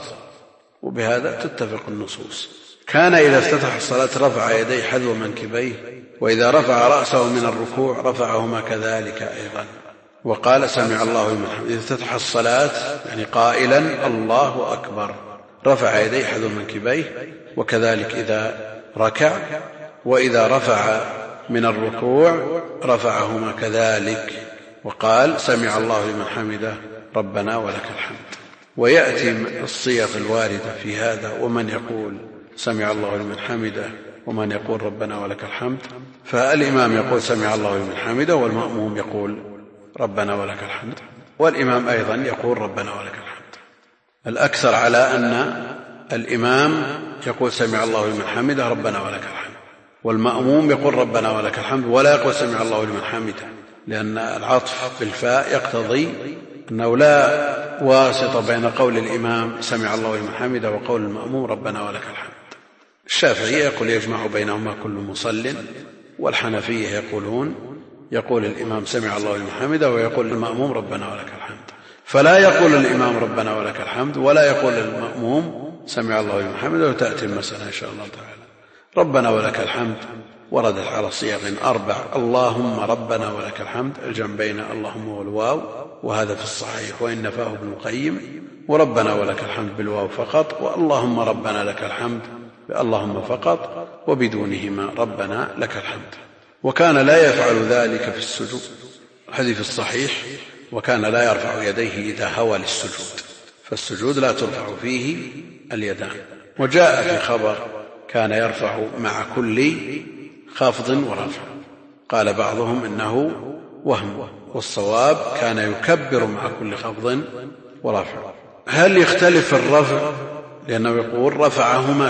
وبهذا تتفق النصوص. كان إذا افتتح الصلاة رفع يديه حذو منكبيه، وإذا رفع رأسه من الركوع رفعهما كذلك أيضا، وقال سمع الله لمن حمده. إذا افتتح الصلاة يعني قائلا الله أكبر رفع يديه حذو منكبيه، وكذلك إذا ركع، وإذا رفع من الركوع رفعهما كذلك، وقال سمع الله لمن حمده ربنا ولك الحمد. ويأتي الصيغ الواردة في هذا، ومن يقول سمع الله لمن حمده ومن يقول ربنا ولك الحمد، فالإمام يقول سمع الله لمن حمده، والمأموم يقول ربنا ولك الحمد، والإمام أيضا يقول ربنا ولك الحمد. الأكثر على أن الإمام يقول سمع الله لمن حمده ربنا ولك الحمد، والمأموم يقول ربنا ولك الحمد ولا يقول سمع الله لمن حمده، لأن العطف بالفاء يقتضي أنه لا واسطة بين قول الإمام سمع الله لمن حمده وقول المأموم ربنا ولك الحمد. الشافعية يقول يجمع بينهما كل مصل، والحنفية يقولون يقول الإمام سمع الله لمن حمده ويقول المأموم ربنا ولك الحمد، فلا يقول الإمام ربنا ولك الحمد ولا يقول المأموم سمع الله لمن حمده. وتأتي المسألة إن شاء الله تعالى. ربنا ولك الحمد وردت على صيغ 4: اللهم ربنا ولك الحمد، الجنبين اللهم والواو، وهذا في الصحيح، وإن نفاه ابن القيم، وربنا ولك الحمد بالواو فقط، واللهم ربنا لك الحمد اللهم فقط وبدونهما ربنا لك الحمد. وكان لا يفعل ذلك في السجود، الحديث الصحيح: وكان لا يرفع يديه إذا هوى للسجود، فالسجود لا ترفع فيه اليدان. وجاء في خبر كان يرفع مع كل خفض ورفع، قال بعضهم إنه وهم، والصواب كان يكبر مع كل خفض ورفع. هل يختلف الرفع؟ لأنه يقول رفعهما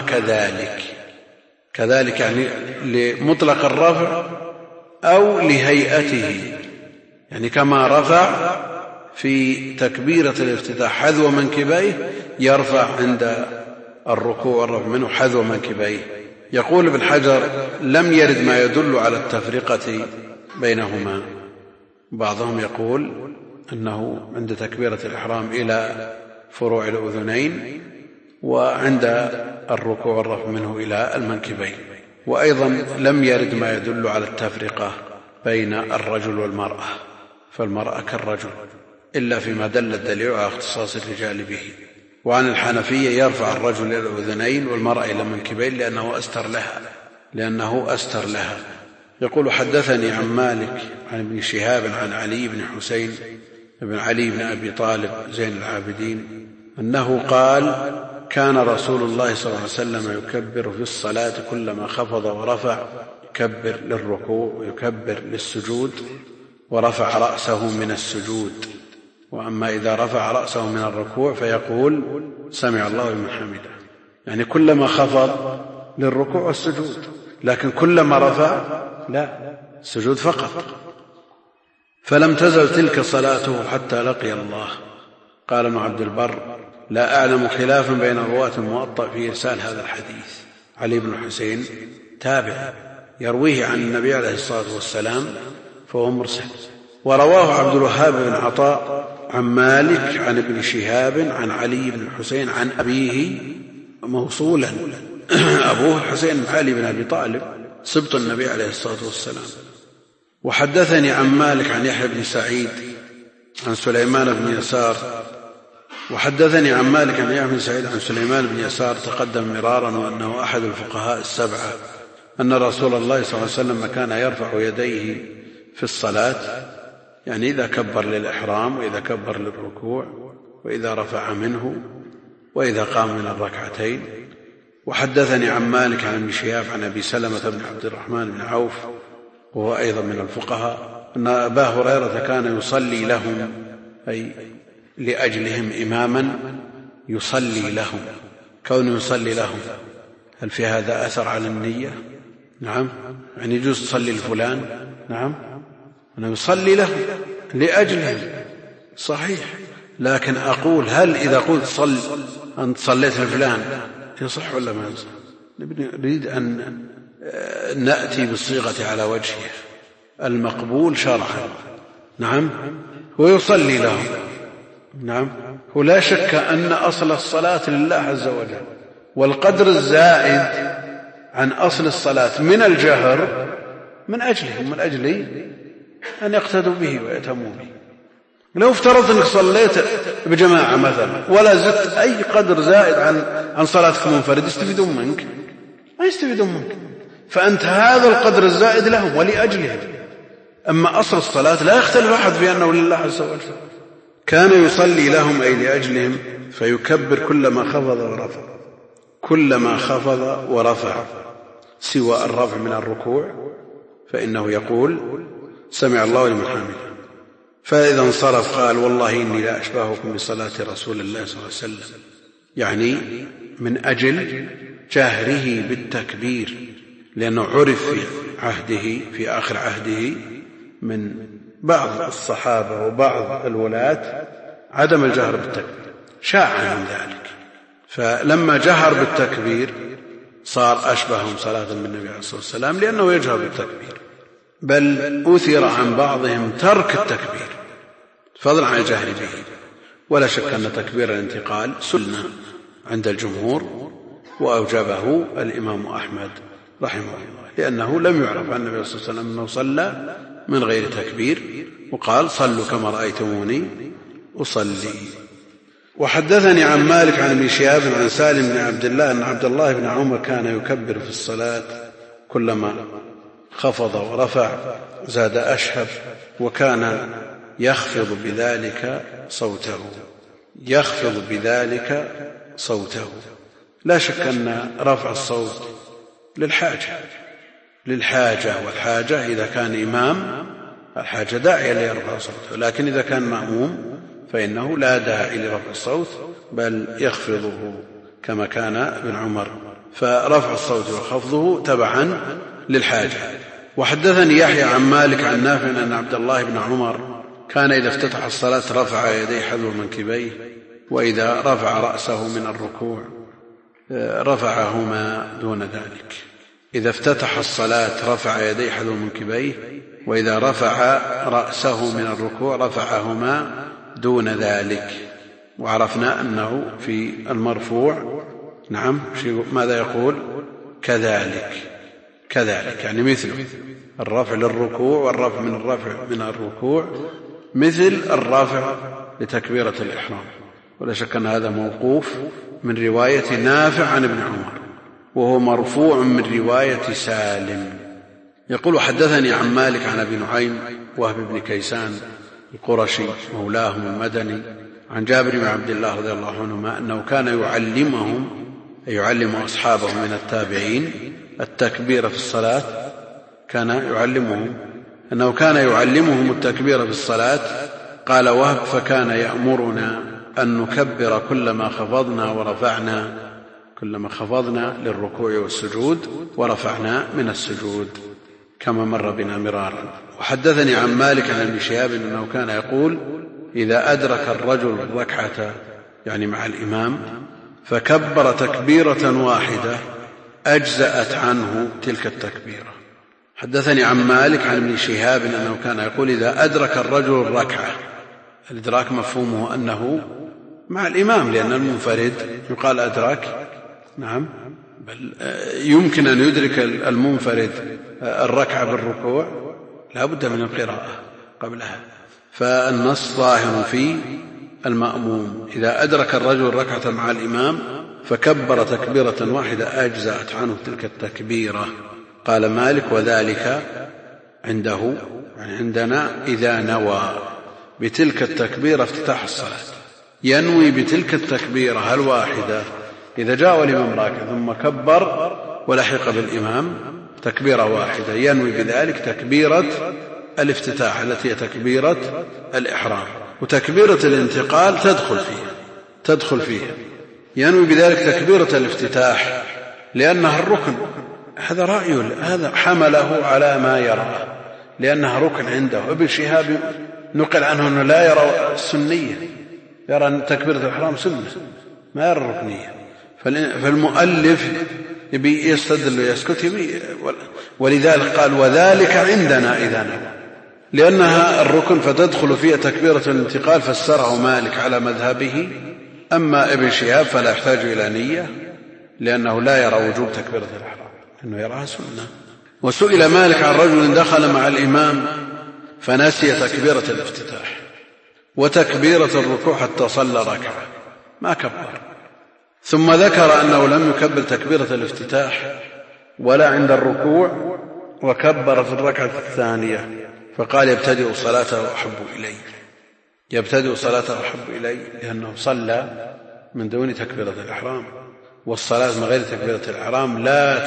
كذلك يعني لمطلق الرفع أو لهيئته، يعني كما رفع في تكبيرة الافتتاح حذو منكبيه يرفع عند الركوع والرفع منه حذو منكبيه. يقول ابن حجر: لم يرد ما يدل على التفرقة بينهما. بعضهم يقول أنه عند تكبيرة الإحرام إلى فروع الأذنين، وعند الركوع والرفع منه إلى المنكبين. وأيضا لم يرد ما يدل على التفرقة بين الرجل والمرأة، فالمرأة كالرجل إلا فيما دل الدليل على اختصاص الرجال به. وعن الحنفية يرفع الرجل إلى الأذنين والمرأة إلى المنكبين لأنه أستر لها. يقول: حدثني عن مالك عن ابن شهاب عن علي بن حسين بن علي بن أبي طالب زين العابدين أنه قال: كان رسول الله صلى الله عليه وسلم يكبر في الصلاة كلما خفض ورفع، يكبر للركوع ويكبر للسجود، ورفع رأسه من السجود. وأما إذا رفع رأسه من الركوع فيقول سمع الله لمن حمده، يعني كلما خفض للركوع والسجود، لكن كلما رفع لا، السجود فقط. فلم تزل تلك صلاته حتى لقي الله. قال ابن عبد البر: لا أعلم خلافا بين رواة الموطأ في إرسال هذا الحديث. علي بن حسين تابع يرويه عن النبي عليه الصلاة والسلام فهو مرسل. ورواه عبد الوهاب بن عطاء عن مالك عن ابن شهاب عن علي بن حسين عن أبيه موصولا. أبوه حسين بن علي بن أبي طالب سبط النبي عليه الصلاة والسلام. وحدثني عن مالك عن يحيى بن سعيد عن سليمان بن يسار. وحدثني عن مالك عن يحيى بن سعيد عن سليمان بن يسار تقدم مرارا، وأنه أحد الفقهاء السبعة، أن رسول الله صلى الله عليه وسلم كان يرفع يديه في الصلاة، يعني إذا كبر للإحرام، وإذا كبر للركوع، وإذا رفع منه، وإذا قام من الركعتين. وحدثني عن مالك عن ابن شهاب عن أبي سلمة بن عبد الرحمن بن عوف، وهو أيضا من الفقهاء، أن أبا هريرة كان يصلي لهم، أي لأجلهم إماما يصلي لهم. كونه يصلي لهم، هل في هذا أثر على النية؟ نعم، يعني يجوز تصلي لفلان، نعم، أنه يصلي له لأجلهم، صحيح. لكن أقول هل إذا قلت أنت صليت لفلان يصح ولا ما يصح؟ نريد أن نأتي بالصيغة على وجهه المقبول شرعا. نعم، ويصلي له، نعم. ولا شك أن أصل الصلاة لله عز وجل، والقدر الزائد عن أصل الصلاة من الجهر من أجلهم، من أجل أن يقتدوا به ويتموا به. لو افترضت أنك صليت بجماعة مثلا ولا زدت أي قدر زائد عن صلاتك منفرد، يستفيدون منك؟ ما يستفيدون منك. فأنت هذا القدر الزائد لهم ولأجلهم. أما أصل الصلاة لا يختلف أحد في أنه لله عز وجل. كان يصلي لهم أي لأجلهم، فيكبر كلما خفض ورفع، كلما خفض ورفع، سوى الرفع من الركوع فإنه يقول سمع الله لمن حمده. فإذا انصرف قال والله إني لا أشبهكم بصلاة رسول الله صلى الله عليه وسلم، يعني من أجل جهره بالتكبير، لأنه عرف في عهده في آخر عهده من بعض الصحابة وبعض الولاة عدم الجهر بالتكبير، شاع عن ذلك. فلما جهر بالتكبير صار أشبههم صلاة بالنبي عليه الصلاة والسلام، لأنه يجهر بالتكبير. بل أثر عن بعضهم ترك التكبير فضلا عن الجهر به. ولا شك أن تكبير الانتقال سنة عند الجمهور، وأوجبه الإمام أحمد رحمه الله، لأنه لم يعرف عن النبي صلى الله عليه وسلم أنه صلى من غير تكبير، وقال صلوا كما رأيتموني أصلي. وحدثني عن مالك عن ابن شهاب عن سالم بن عبد الله أن عبد الله بن عمر كان يكبر في الصلاة كلما خفض ورفع زاد أشهب، وكان يخفض بذلك صوته. لا شك أن رفع الصوت للحاجة، والحاجة إذا كان إمام الحاجة داعية ليرفع صوته، لكن إذا كان مأموم فإنه لا داعي لرفع الصوت بل يخفضه كما كان ابن عمر، فرفع الصوت وخفضه تبعا للحاجة. وحدثني يحيى عن مالك عن نافع أن عبد الله بن عمر كان إذا افتتح الصلاة رفع يديه حذو منكبيه، وإذا رفع رأسه من الركوع رفعهما دون ذلك. إذا افتتح الصلاة رفع يديه حذو منكبيه، وإذا رفع رأسه من الركوع رفعهما دون ذلك. وعرفنا أنه في المرفوع نعم ماذا يقول؟ كذلك يعني مثله الرفع للركوع، والرفع من الركوع مثل الرفع لتكبيرة الإحرام. ولا شك أن هذا موقوف من رواية نافع عن ابن عمر، وهو مرفوع من رواية سالم. يقول حدثني عن مالك عن أبي نعيم وهب بن كيسان القرشي مولاهم المدني عن جابر بن عبد الله رضي الله عنهما أنه كان يعلم أصحابه من التابعين التكبير في الصلاة، أنه كان يعلمهم التكبير في الصلاة. قال وهب فكان يأمرنا أن نكبر كلما خفضنا للركوع والسجود ورفعنا من السجود، كما مر بنا مرارا. وحدثني عن مالك عن ابن شهاب أنه كان يقول إذا أدرك الرجل الركعة يعني مع الإمام فكبر تكبيرة واحدة أجزأت عنه تلك التكبيرة. حدثني عن مالك عن ابن شهاب أنه كان يقول إذا أدرك الرجل الركعة، الإدراك مفهومه أنه مع الإمام، لأن المنفرد يقال أدرك نعم، بل يمكن أن يدرك المنفرد الركعة بالركوع لا بد من القراءة قبلها. فالنص ظاهر في المأموم إذا أدرك الرجل الركعة مع الإمام فكبر تكبيرة واحدة أجزأت عنه تلك التكبيرة. قال مالك وذلك عنده يعني عندنا إذا نوى بتلك التكبيرة افتتاح الصلاة، ينوي بتلك التكبيرة الواحدة إذا جاء الإمام راكع ثم كبر ولحق بالإمام تكبيرة واحدة، ينوي بذلك تكبيرة الافتتاح التي هي تكبيرة الإحرام، وتكبيرة الانتقال تدخل فيها. ينوي بذلك تكبيرة الافتتاح لأنها الركن، هذا رأيه، هذا حمله على ما يرى لأنها ركن عنده. ابن شهاب نقل عنه أنه لا يرى السنية، يرى أن تكبيرة الإحرام سنة ما يرى الركنية. فالمؤلف يبي يستدل ويسكت ولذلك قال وذلك عندنا إذا نوى، لأنها الركن فتدخل فيها تكبيرة الانتقال، فسره مالك على مذهبه. أما ابن شهاب فلا يحتاج إلى نية لأنه لا يرى وجوب تكبيرة الإحرام، إنه يراها سنة. وسئل مالك عن رجل دخل مع الإمام فنسي تكبيرة الافتتاح، وتكبيرة الركوع حتى صلى ركعة، ما كبر. ثم ذكر أنه لم يكبر تكبيرة الافتتاح ولا عند الركوع، وكبر في الركعة الثانية، فقال يبتدئ صلاته أحب إلي، يبتدئ صلاته أحب إلي، لأنه صلى من دون تكبيرة الإحرام، والصلاة من غير تكبيرة الإحرام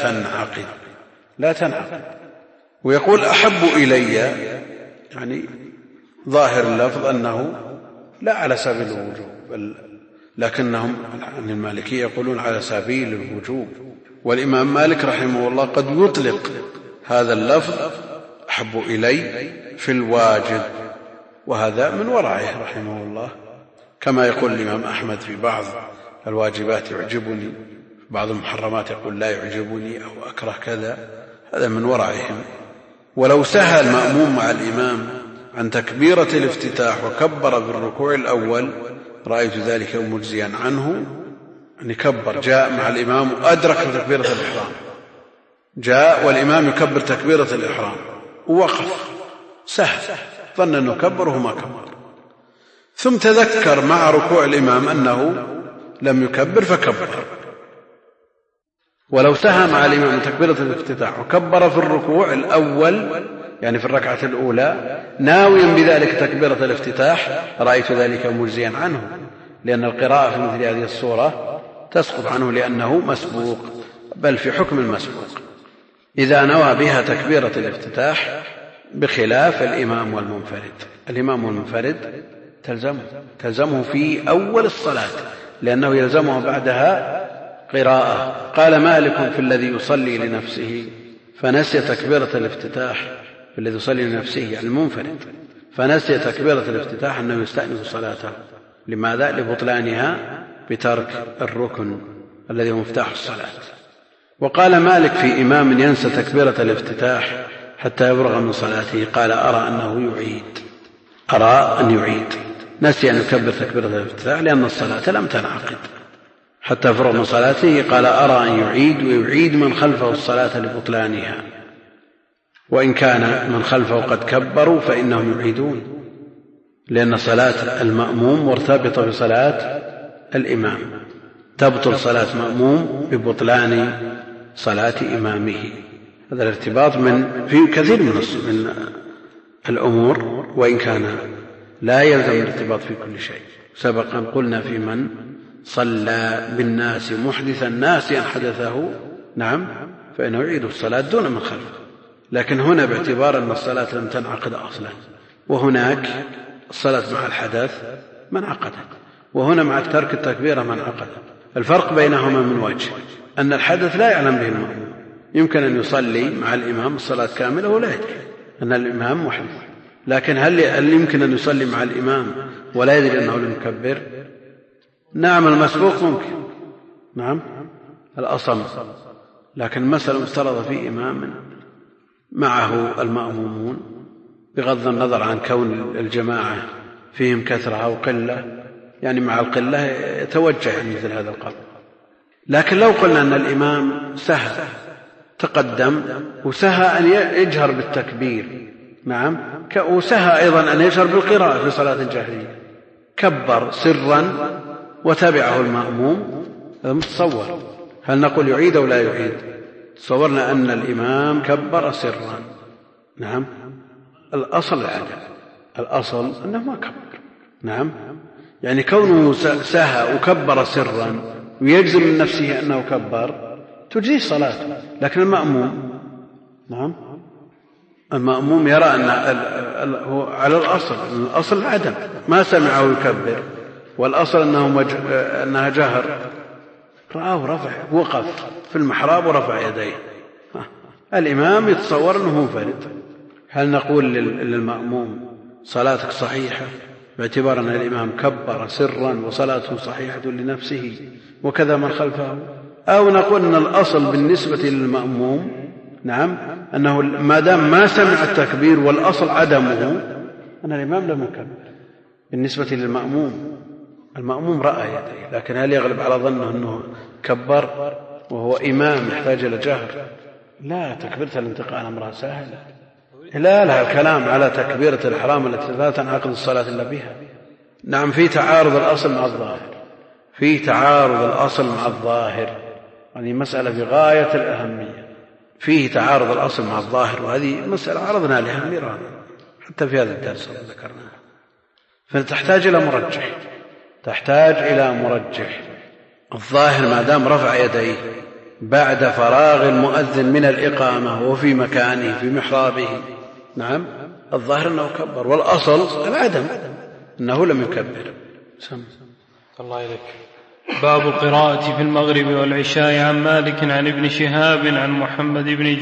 لا تنعقد. ويقول أحب إلي، يعني ظاهر اللفظ أنه لا على سبيل الوجوب، لكنهم عن المالكية يقولون على سبيل الوجوب. والإمام مالك رحمه الله قد يطلق هذا اللفظ أحب إلي في الواجب، وهذا من ورعه رحمه الله، كما يقول الإمام أحمد في بعض الواجبات يعجبني، بعض المحرمات يقول لا يعجبني أو أكره كذا، هذا من ورعهم. ولو سهى المأموم مع الإمام عن تكبيرة الافتتاح وكبر بالركوع الأول رأيت ذلك مجزيا عنه، أن يكبر، جاء مع الإمام وأدرك تكبيرة الإحرام، جاء والإمام يكبر تكبيرة الإحرام ووقف، سهل، ظن أنه كبر وهو ما كبر، ثم تذكر مع ركوع الإمام أنه لم يكبر فكبر. ولو سهى مع الإمام تكبيرة الافتتاح وكبر في الركوع الأول، يعني في الركعة الأولى، ناويا بذلك تكبيرة الافتتاح، رأيت ذلك مجزيا عنه، لأن القراءة في مثل هذه الصورة تسقط عنه لأنه مسبوق، بل في حكم المسبوق إذا نوى بها تكبيرة الافتتاح، بخلاف الإمام والمنفرد. الإمام والمنفرد تلزمه في أول الصلاة، لأنه يلزمه بعدها قراءة. قال مالك في الذي يصلي لنفسه فنسي تكبيرة الافتتاح، في الذي يصلي لنفسه يعني المنفرد، فنسي تكبيرة الافتتاح أنه يستأنف صلاته. لماذا؟ لبطلانها بترك الركن الذي هو مفتاح الصلاة. وقال مالك في إمام ينسى تكبيرة الافتتاح حتى يفرغ من صلاته، قال أرى أن يعيد، نسي أن يكبر تكبيرة الافتتاح لأن الصلاة لم تنعقد حتى يفرغ من صلاته، قال أرى أن يعيد، ويعيد من خلفه الصلاة لبطلانها، وإن كان من خلفه قد كبروا فإنهم يعيدون، لأن صلاة المأموم مرتبطة بصلاة الإمام، تبطل صلاة مأموم ببطلان صلاة إمامه. هذا الارتباط في كثير من الأمور، وإن كان لا يلزم الارتباط في كل شيء. سبقا قلنا في من صلى بالناس محدثا ناسيا حدثه، نعم، فإنه يعيد الصلاة دون من خلفه، لكن هنا باعتبار أن الصلاة لم تنعقد أصلا، وهناك الصلاة مع الحدث من عقدت، وهنا مع ترك التكبيرة من عقدت. الفرق بينهما من وجه أن الحدث لا يعلم به المأموم، يمكن أن يصلي مع الإمام الصلاة كاملة ولا يدري أن الإمام محدث، لكن هل يمكن أن يصلي مع الإمام ولا يدري أنه لم يكبر؟ نعم، المسبوق ممكن، نعم الأصم، لكن المسألة مفترضة في إمام معه المأمومون، بغض النظر عن كون الجماعة فيهم كثرة أو قلة، يعني مع القلة يتوجه مثل هذا القول. لكن لو قلنا أن الإمام سهى تقدم، وسهى أن يجهر بالتكبير، نعم، وسهى أيضا أن يجهر بالقراءة في صلاة الجاهلية، كبر سرا وتبعه المأموم، متصور، هل نقول يعيد أو لا يعيد؟ تصورنا أن الإمام كبر سرا، نعم، الأصل العدم، الأصل أنه ما كبر، نعم، يعني كونه سهى وكبر سرا ويجزم من نفسه أنه كبر تجزيه صلاته. لكن المأموم، نعم، المأموم يرى أن هو على الأصل العدم، ما سمعه يكبر، والأصل أنها جهر، رآه رفع، وقف في المحراب ورفع يديه، الإمام يتصور أنه منفرد، هل نقول للمأموم صلاتك صحيحة باعتبار أن الإمام كبر سرا وصلاته صحيحة لنفسه وكذا من خلفه، أو نقول أن الأصل بالنسبة للمأموم، نعم، أنه ما دام ما سمع التكبير والأصل عدمه أن الإمام لم يكبر بالنسبة للمأموم. المأموم رأى يديه، لكن هل يغلب على ظنه أنه كبر وهو إمام يحتاج إلى جهر؟ لا، تكبيرة الانتقال أمرها سهل، لا الكلام على تكبيرة الإحرام التي لا تنعقد الصلاة إلا بها، نعم، في تعارض الأصل مع الظاهر، في تعارض الأصل مع الظاهر، هذه مسألة بغاية الأهمية. فيه تعارض الأصل مع الظاهر، وهذه مسألة عرضنا لها مرارا حتى في هذا الدرس ذكرناها. فتحتاج إلى مرجح، تحتاج إلى مرجح. الظاهر ما دام رفع يديه بعد فراغ المؤذن من الإقامة وفي مكانه في محرابه، نعم، الظاهر أنه كبر، والأصل العدم أنه لم يكبر. الله إليك. باب القراءة في المغرب والعشاء. عن مالك عن ابن شهاب عن محمد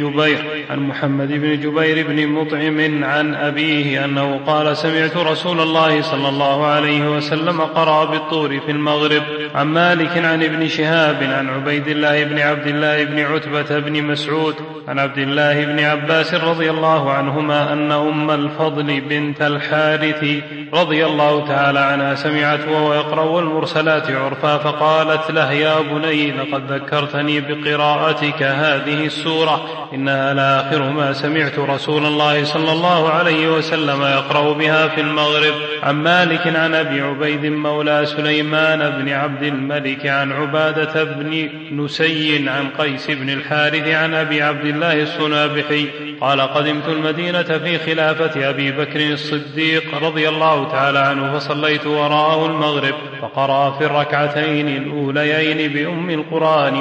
بن جبير بن مطعم عن أبيه أنه قال: سمعت رسول الله صلى الله عليه وسلم قرأ بالطور في المغرب. عن مالك عن ابن شهاب عن عبيد الله بن عبد الله بن عتبة بن مسعود عن عبد الله بن عباس رضي الله عنهما أن أم الفضل بنت الحارث رضي الله تعالى عنها سمعت وهو يقرأ والمرسلات عرفا، فقالت له: يا بني، لقد ذكرتني بقراءتك هذه السورة، إنها لآخر ما سمعت رسول الله صلى الله عليه وسلم يقرأ بها في المغرب. عن مالك عن أبي عبيد مولى سليمان بن عبد الملك عن عبادة بن نسي عن قيس بن الحارث عن أبي عبد الله الصنابحي قال: قدمت المدينة في خلافة أبي بكر الصديق رضي الله تعالى عنه، فصليت وراءه المغرب، فقرأ في الركعتين الأوليين بأم القرآن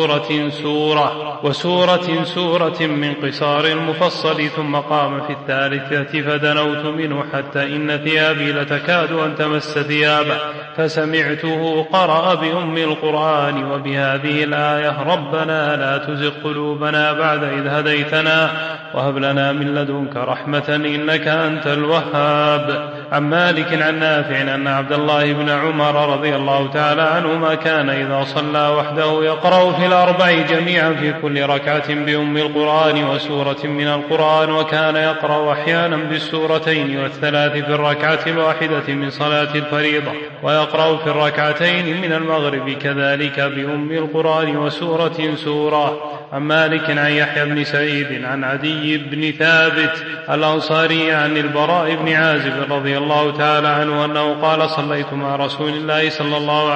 وسورة من قصار المفصل، ثم قام في الثالثة فدنوت منه حتى إن ثيابي لتكاد أن تمس ثيابه، فسمعته قرأ بأم القرآن وبهذه الآية: ربنا لا تزغ قلوبنا بعد إذ هديتنا وهب لنا من لدنك رحمة إنك أنت الوهاب. عن مالك عن نافع أن عبد الله بن عمر رضي الله تعالى عنهما كان إذا صلى وحده يقرأ في الأربع جميعا في كل ركعة بأم القرآن وسورة من القرآن، وكان يقرأ أحيانا بالسورتين والثلاث في الركعة الواحدة من صلاة الفريضة، ويقرأ في الركعتين من المغرب كذلك بأم القرآن وسورة سورة. عن مالك عن يحيى بن سعيد عن عدي بن ثابت الأنصاري عن البراء بن عازب رضي الله تعالى عنه أنه قال: صليت مع رسول الله صلى الله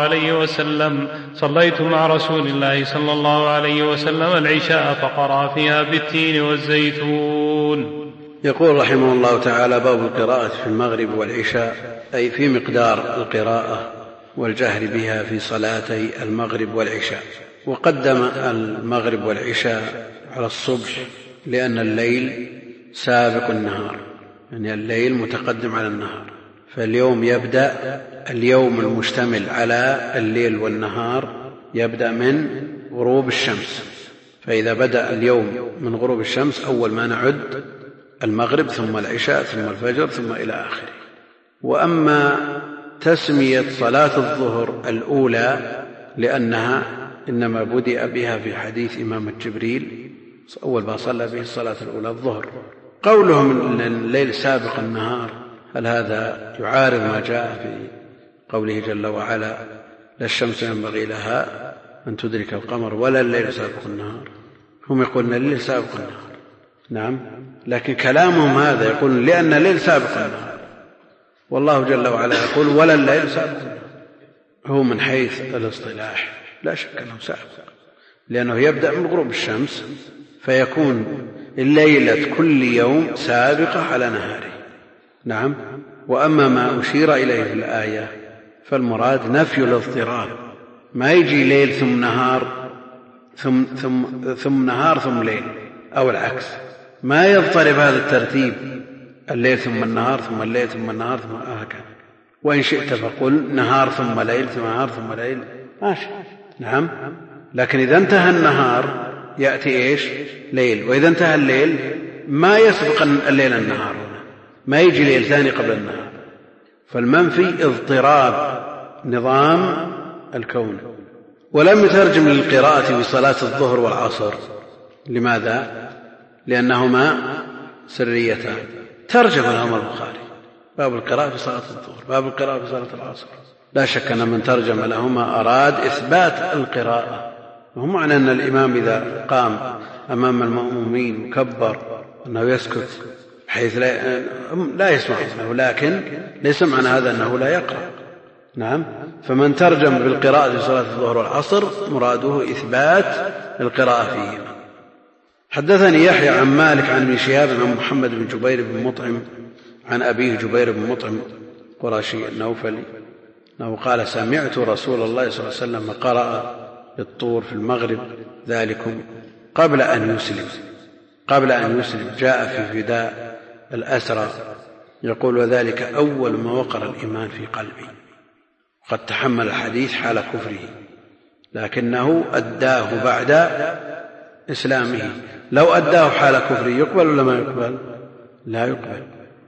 عليه وسلم العشاء فقرأ فيها بالتين والزيتون. يقول رحمه الله تعالى: باب القراءة في المغرب والعشاء، أي في مقدار القراءة والجهر بها في صلاتي المغرب والعشاء. وقدم المغرب والعشاء على الصبح لأن الليل سابق النهار، يعني الليل متقدم على النهار، فاليوم يبدأ اليوم المشتمل على الليل والنهار يبدأ من غروب الشمس، فإذا بدأ اليوم من غروب الشمس أول ما نعد المغرب ثم العشاء ثم الفجر ثم إلى آخره. وأما تسمية صلاة الظهر الأولى لأنها إنما بدأ بها في حديث إمامة جبريل، أول ما صلى به الصلاة الأولى الظهر. قولهم أن الليل سابق النهار، هل هذا يعارض ما جاء في قوله جل وعلا: لا الشمس ينبغي لها أن تدرك القمر ولا الليل سابق النهار؟ هم يقولون الليل سابق النهار، نعم، لكن كلامهم هذا يقول لأن الليل سابق النهار، والله جل وعلا يقول ولا الليل سابق النهار. هو من حيث الاصطلاح لا شك أنه سابق، لأنه يبدأ من غروب الشمس، فيكون الليلة كل يوم سابقة على نهاره، نعم. وأما ما أشير إليه في الآية فالمراد نفي الاضطراب، ما يجي ليل ثم نهار ثم نهار ثم ليل، أو العكس، ما يضطرب هذا الترتيب، الليل ثم النهار ثم الليل ثم النهار ثم هكذا. وإن شئت فقل نهار ثم ليل ثم نهار ثم ليل، ماشي، نعم. لكن إذا انتهى النهار يأتي إيش؟ ليل. وإذا انتهى الليل ما يسبق الليل النهار، ما يجي ليل ثاني قبل النهار. فالمنفي اضطراب نظام الكون. ولم يترجم للقراءة في صلاة الظهر والعصر. لماذا؟ لأنهما سريتان. ترجم لهما البخاري: باب القراءة في صلاة الظهر، باب القراءة في صلاة العصر. لا شك أن من ترجم لهما أراد إثبات القراءة، وهم معنى أن الإمام إذا قام أمام المأمومين وكبر أنه يسكت حيث لا يسمع منه، لكن ليس معنى هذا أنه لا يقرأ. نعم. فمن ترجم بالقراءة في صلاة الظهر والعصر مراده إثبات القراءة فيهما. حدثني يحيى عن مالك عن ابن شهاب عن محمد بن جبير بن مطعم عن أبيه جبير بن مطعم قرشي النوفلي أنه قال سمعت رسول الله صلى الله عليه وسلم قرأ بالطور في المغرب ذلكم قبل أن يسلم جاء في فداء الأسرى يقول وذلك أول ما وقر الإيمان في قلبي. قد تحمل الحديث حال كفره لكنه أداه بعد إسلامه. لو أداه حال كفره يقبل ولا ما يقبل؟ لا يقبل.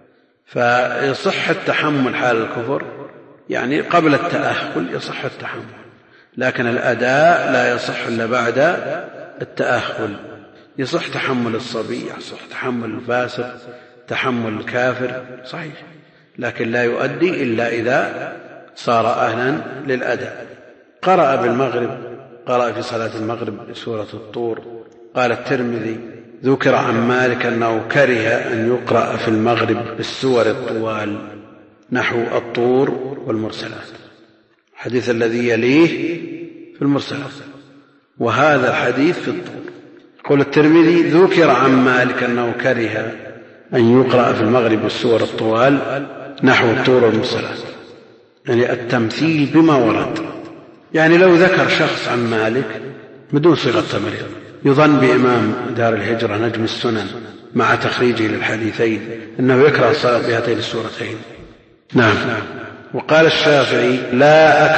فيصح التحمل حال الكفر، يعني قبل التأهل يصح التحمل، لكن الأداء لا يصح إلا بعد التأهل. يصح تحمل الصبي، يصح تحمل الفاسق، تحمل الكافر صحيح، لكن لا يؤدي إلا إذا صار أهلا للأداء. قرأ بالمغرب، قرأ في صلاة المغرب سورة الطور. قال الترمذي ذكر عن مالك أنه كره أن يقرأ في المغرب بالسور الطوال نحو الطور والمرسلات. الحديث الذي يليه في المرسلات وهذا الحديث في الطور. يقول الترمذي ذكر عن مالك أنه كره أن يقرأ في المغرب بالسور الطوال نحو الطور والمرسلات، يعني التمثيل بما ورد. يعني لو ذكر شخص عن مالك بدون صيغة تمريض يظن بإمام دار الهجرة نجم السنن مع تخريجه للحديثين أنه يكره الصلاة بهاتين السورتين. نعم. وقال الشافعي لا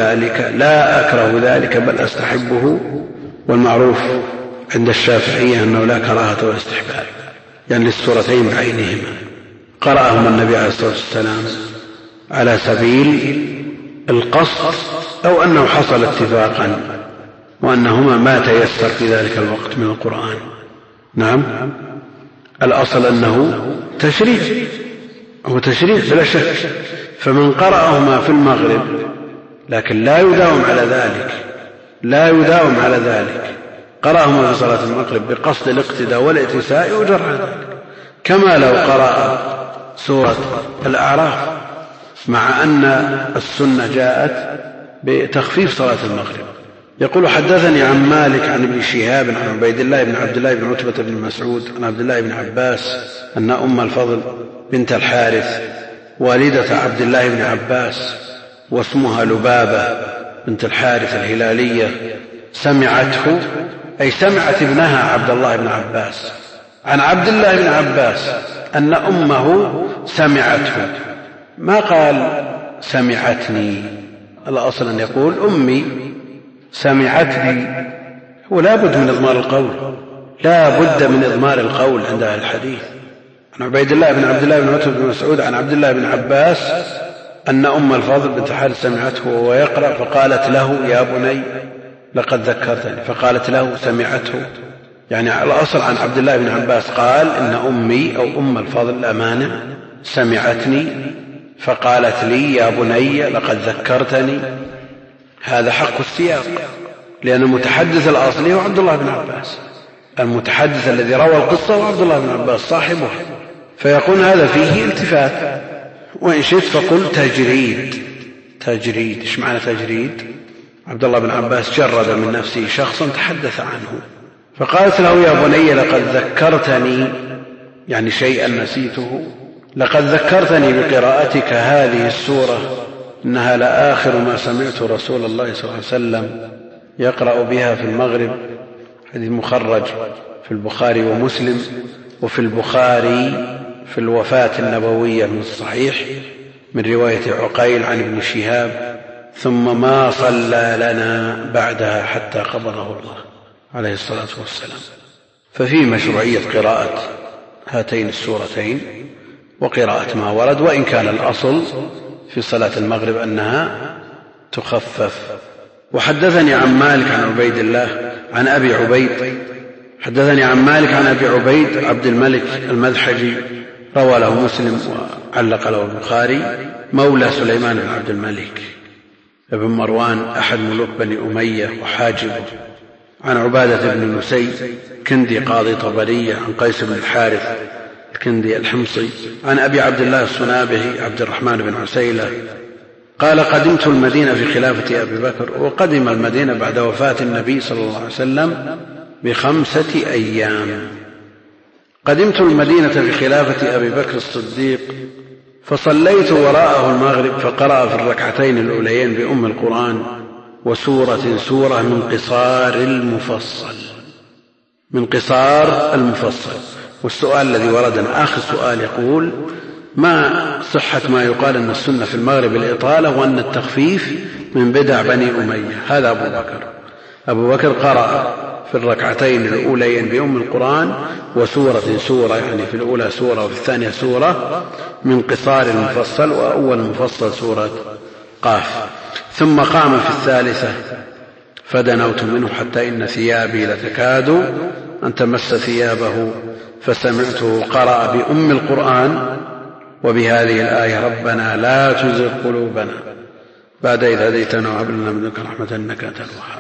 أكره ذلك بل أستحبه، والمعروف عند الشافعية أنه لا كراهة ولا استحباب، يعني للسورتين بعينهما. قرأهما النبي عليه الصلاة والسلام على سبيل القصد أو أنه حصل اتفاقا وأنهما ما تيسر في ذلك الوقت من القرآن. نعم. الأصل أنه تشريع، هو تشريع بلا شك. فمن قرأهما في المغرب لكن لا يداوم على ذلك قرأهما في صلاة المغرب بقصد الاقتداء والاتساء يؤجر على ذلك، كما لو قرأ سورة الأعراف، مع أن السنة جاءت بتخفيف صلاة المغرب. يقول حدثني عن مالك عن ابن شهاب عن عبيد الله بن عبد الله بن عتبة بن مسعود عن عبد الله بن عباس أن أم الفضل بنت الحارث والدة عبد الله بن عباس واسمها لبابة بنت الحارث الهلالية سمعته، أي سمعت ابنها عبد الله بن عباس عن عبد الله بن عباس أن أمه سمعته، ما قال سمعتني. الأصل أن يقول أمي سمعتني، ولا بد من إضمار القول عند أهل الحديث. عن عبيد الله بن عبد الله بن عتبة بن مسعود عن عبد الله بن عباس أن أم الفضل بنت الحارث سمعته وهو يقرأ فقالت له يا بني لقد ذكرتني، فقالت له سمعته. يعني الأصل عن عبد الله بن عباس قال إن أمي أو أم الفضل الأمانة سمعتني فقالت لي يا بني لقد ذكرتني. هذا حق السياق، لأن المتحدث الأصلي هو عبد الله بن عباس، المتحدث الذي روى القصة هو عبد الله بن عباس صاحبه، فيقول هذا فيه التفات. وإن شئت فقل تجريد. إيش معنى تجريد؟ عبد الله بن عباس جرد من نفسه شخصا تحدث عنه فقالت له يا بني لقد ذكرتني، يعني شيئا نسيته، لقد ذكرتني بقراءتك هذه السورة، إنها لآخر ما سمعت رسول الله صلى الله عليه وسلم يقرأ بها في المغرب. حديث مخرج في البخاري ومسلم، وفي البخاري في الوفاة النبوية من الصحيح من رواية عقيل عن ابن شهاب ثم ما صلى لنا بعدها حتى قبضه الله عليه الصلاة والسلام. ففي مشروعية قراءة هاتين السورتين وقراءة ما ورد، وإن كان الأصل في صلاة المغرب أنها تخفف. وحدثني عن مالك عن عبيد الله عن أبي عبيد، حدثني عن مالك عن أبي عبيد عبد الملك المذحجي روى له مسلم وعلق له البخاري، مولى سليمان بن عبد الملك ابن مروان أحد ملوك بني أمية وحاجبه، عن عبادة بن نسي كندي قاضي طبرية عن قيس بن الحارث الكندي الحمصي عن أبي عبد الله الصنابحي عبد الرحمن بن عسيلة قال قدمت المدينة في خلافة أبي بكر. وقدم المدينة بعد وفاة النبي صلى الله عليه وسلم ب5 أيام. قدمت المدينة في خلافة أبي بكر الصديق فصليت وراءه المغرب فقرأ في الركعتين الأوليين بأم القرآن وسورة من قصار المفصل. والسؤال الذي وردنا آخر سؤال يقول ما صحة ما يقال أن السنة في المغرب الإطالة وأن التخفيف من بدع بني أمية؟ هذا أبو بكر قرأ في الركعتين الأوليين بأم القرآن وسورة يعني في الأولى سورة وفي الثانية سورة من قصار المفصل، وأول المفصل سورة قاف. ثم قام في الثالثة فدنوت منه حتى إن ثيابي لتكاد أن تمس ثيابه فسمعته قرأ بأم القرآن وبهذه الآية ربنا لا تزغ قلوبنا بعد إذ هديتنا وهب لنا من لدنك رحمة إنك أنت الوهاب.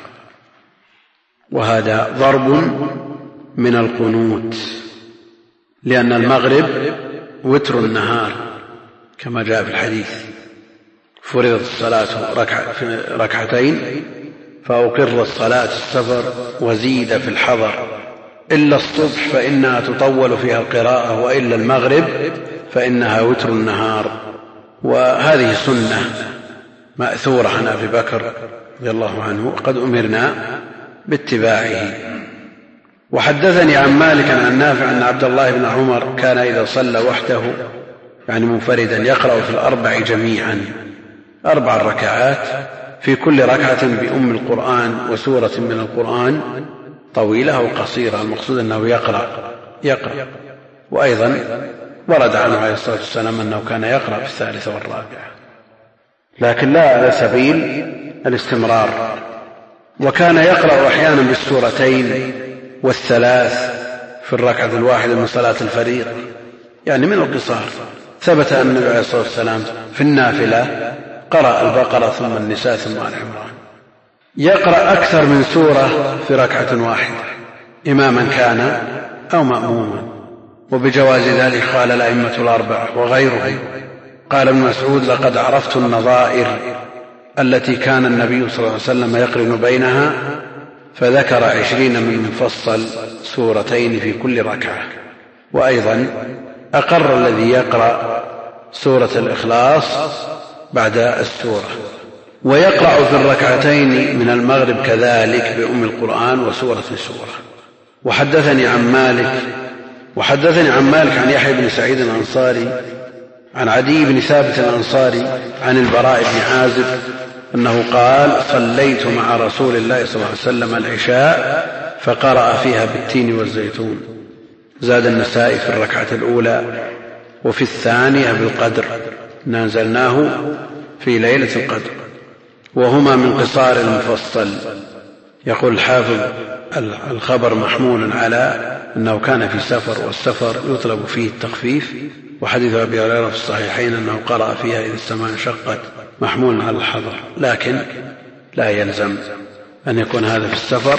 وهذا ضرب من القنوت، لأن المغرب وتر النهار كما جاء في الحديث فرضت الصلاة ركعتين فأقر الصلاة السفر وزيد في الحضر إلا الصبح فإنها تطول فيها القراءة، وإلا المغرب فإنها وتر النهار. وهذه سنة مأثورة عن أبي بكر رضي الله عنه وقد أمرنا باتباعه. وحدثني عن مالك عن نافع أن عبد الله بن عمر كان إذا صلى وحده يعني منفردا يقرأ في الأربع جميعا 4 ركعات في كل ركعة بأم القرآن وسورة من القرآن طويلة أو قصيرة، المقصود أنه يقرأ. وأيضا ورد عنه عليه الصلاة والسلام أنه كان يقرأ في الثالثة والرابعة، لكن لا على سبيل الاستمرار. وكان يقرأ أحيانا بالسورتين والثلاث في الركعة الواحدة من صلاة الفريضة يعني من القصار. ثبت أن النبي عليه الصلاة والسلام في النافلة قرأ البقرة ثم النساء ثم آل عمران. يقرأ أكثر من سورة في ركعة واحدة إماما كان أو مأموما، وبجواز ذلك قال الأئمة الأربعة وغيرهم. قال ابن مسعود لقد عرفت النظائر التي كان النبي صلى الله عليه وسلم يقرن بينها، فذكر 20 من مفصل سورتين في كل ركعة. وأيضا أقر الذي يقرأ سورة الإخلاص بعد السورة. ويقرأ في الركعتين من المغرب كذلك بأم القرآن وسورة. وحدثني عن مالك عن يحيى بن سعيد الأنصاري عن عدي بن ثابت الأنصاري عن البراء بن عازب أنه قال صليت مع رسول الله صلى الله عليه وسلم العشاء فقرأ فيها بالتين والزيتون. زاد النسائي في الركعة الأولى وفي الثانية بالقدر نزلناه في ليلة القدر، وهما من قصار المفصل. يقول الحافظ الخبر محمول على أنه كان في سفر، والسفر يطلب فيه التخفيف، وحديث أبي هريرة في الصحيحين أنه قرأ فيها إذا السماء انشقت محمول على الحضر، لكن لا يلزم أن يكون هذا في السفر،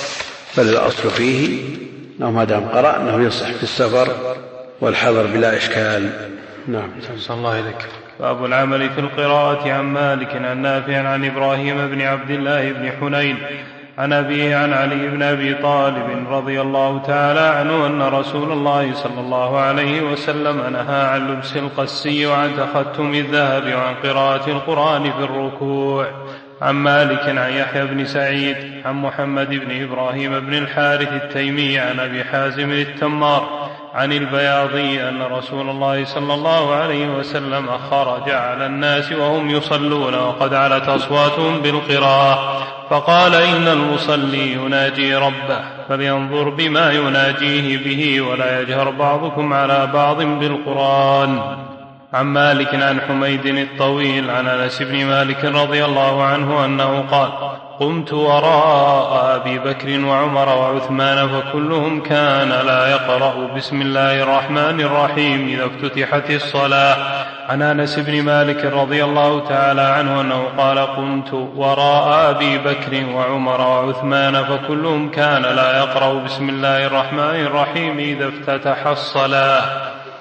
بل الأصل فيه أنه ما دام قرأ أنه يصح في السفر والحضر بلا إشكال. نعم. صلى الله إليك. باب العمل في القراءة. عن مالك عن نافع عن إبراهيم بن عبد الله بن حنين عن أبيه عن علي بن أبي طالب رضي الله تعالى عنه أن رسول الله صلى الله عليه وسلم نهى عن لبس القسي وعن تختم الذهب وعن قراءة القرآن في الركوع. عن مالك عن يحيى بن سعيد عن محمد بن إبراهيم بن الحارث التيمي عن أبي حازم التمار عن البياضي أن رسول الله صلى الله عليه وسلم خرج على الناس وهم يصلون وقد علت أصواتهم بالقراءة، فقال إن المصلي يناجي ربه فلينظر بما يناجيه به ولا يجهر بعضكم على بعض بالقرآن. عن مالك عن حميد الطويل عن أنس بن مالك رضي الله عنه أنه قال قمت وراء أبي بكر وعمر وعثمان فكلهم كان لا يقرأ بسم الله الرحمن الرحيم إذا افتتحت الصلاة. عن أنس بن مالك رضي الله تعالى عنه أنه قال قمت وراء أبي بكر وعمر وعثمان فكلهم كان لا يقرأ بسم الله الرحمن الرحيم إذا افتتح الصلاة.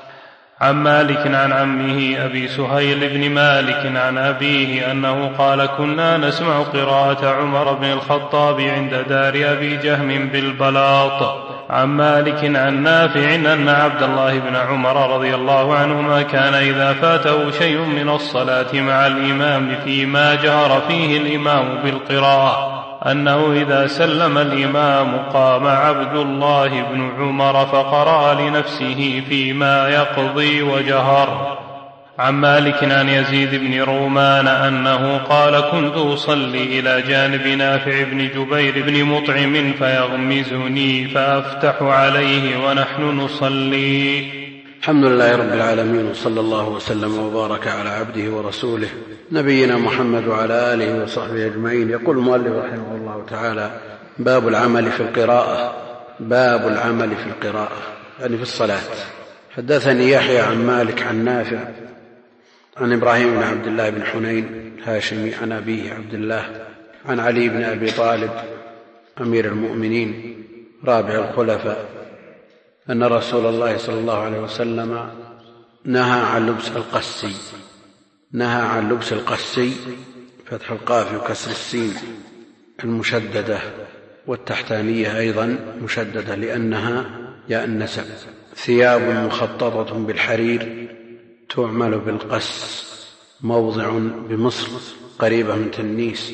عن مالك عن عمه أبي سهيل بن مالك عن أبيه أنه قال كنا نسمع قراءة عمر بن الخطاب عند دار أبي جهم بالبلاط. عن مالك عن نافع أن عبد الله بن عمر رضي الله عنهما كان إذا فاته شيء من الصلاة مع الإمام فيما جهر فيه الإمام بالقراءة أنه إذا سلم الإمام قام عبد الله بن عمر فقرأ لنفسه فيما يقضي وجهر. عن مالك عن يزيد بن رومان أنه قال كنت أصلي إلى جانب نافع بن جبير بن مطعم فيغمزني فأفتح عليه ونحن نصلي. الحمد لله رب العالمين، وصلى الله وسلم وبارك على عبده ورسوله نبينا محمد وعلى آله وصحبه أجمعين. يقول المؤلف رحمه الله تعالى: باب العمل في القراءة. باب العمل في القراءة يعني في الصلاة. حدثني يحيى عن مالك عن نافع عن إبراهيم بن عبد الله بن حنين الهاشمي عن أبيه عبد الله عن علي بن أبي طالب أمير المؤمنين رابع الخلفاء أن رسول الله صلى الله عليه وسلم نهى عن لبس القسي. نهى عن لبس القسي، فتح القاف وكسر السين المشددة والتحتانية أيضا مشددة لأنها ياء النسب. ثياب مخططة بالحرير تعمل بالقس، موضع بمصر قريبة من تنيس.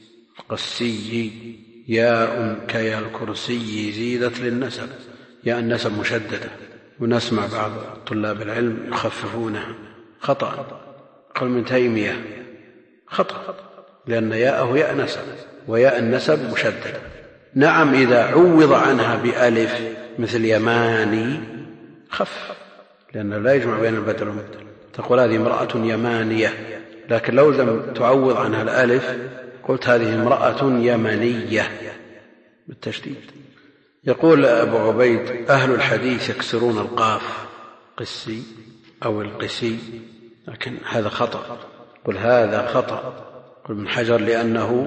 قسي ياء كيا الكرسي زيدت للنسب، ياء النسب مشددة. ونسمع بعض طلاب العلم يخففونها خطأ، قال من تيمية خطأ، لأن ياءه ياء نسب وياء النسب مشددة. نعم إذا عوض عنها بألف مثل يماني خف، لأنه لا يجمع بين البدل والمبدل. تقول هذه امرأة يمانية، لكن لو لم تعوض عنها الألف قلت هذه امرأة يمنية بالتشديد. يقول أبو عبيد: أهل الحديث يكسرون القاف قسي أو القسي، لكن هذا خطأ. قل هذا خطأ. قل ابن حجر: لأنه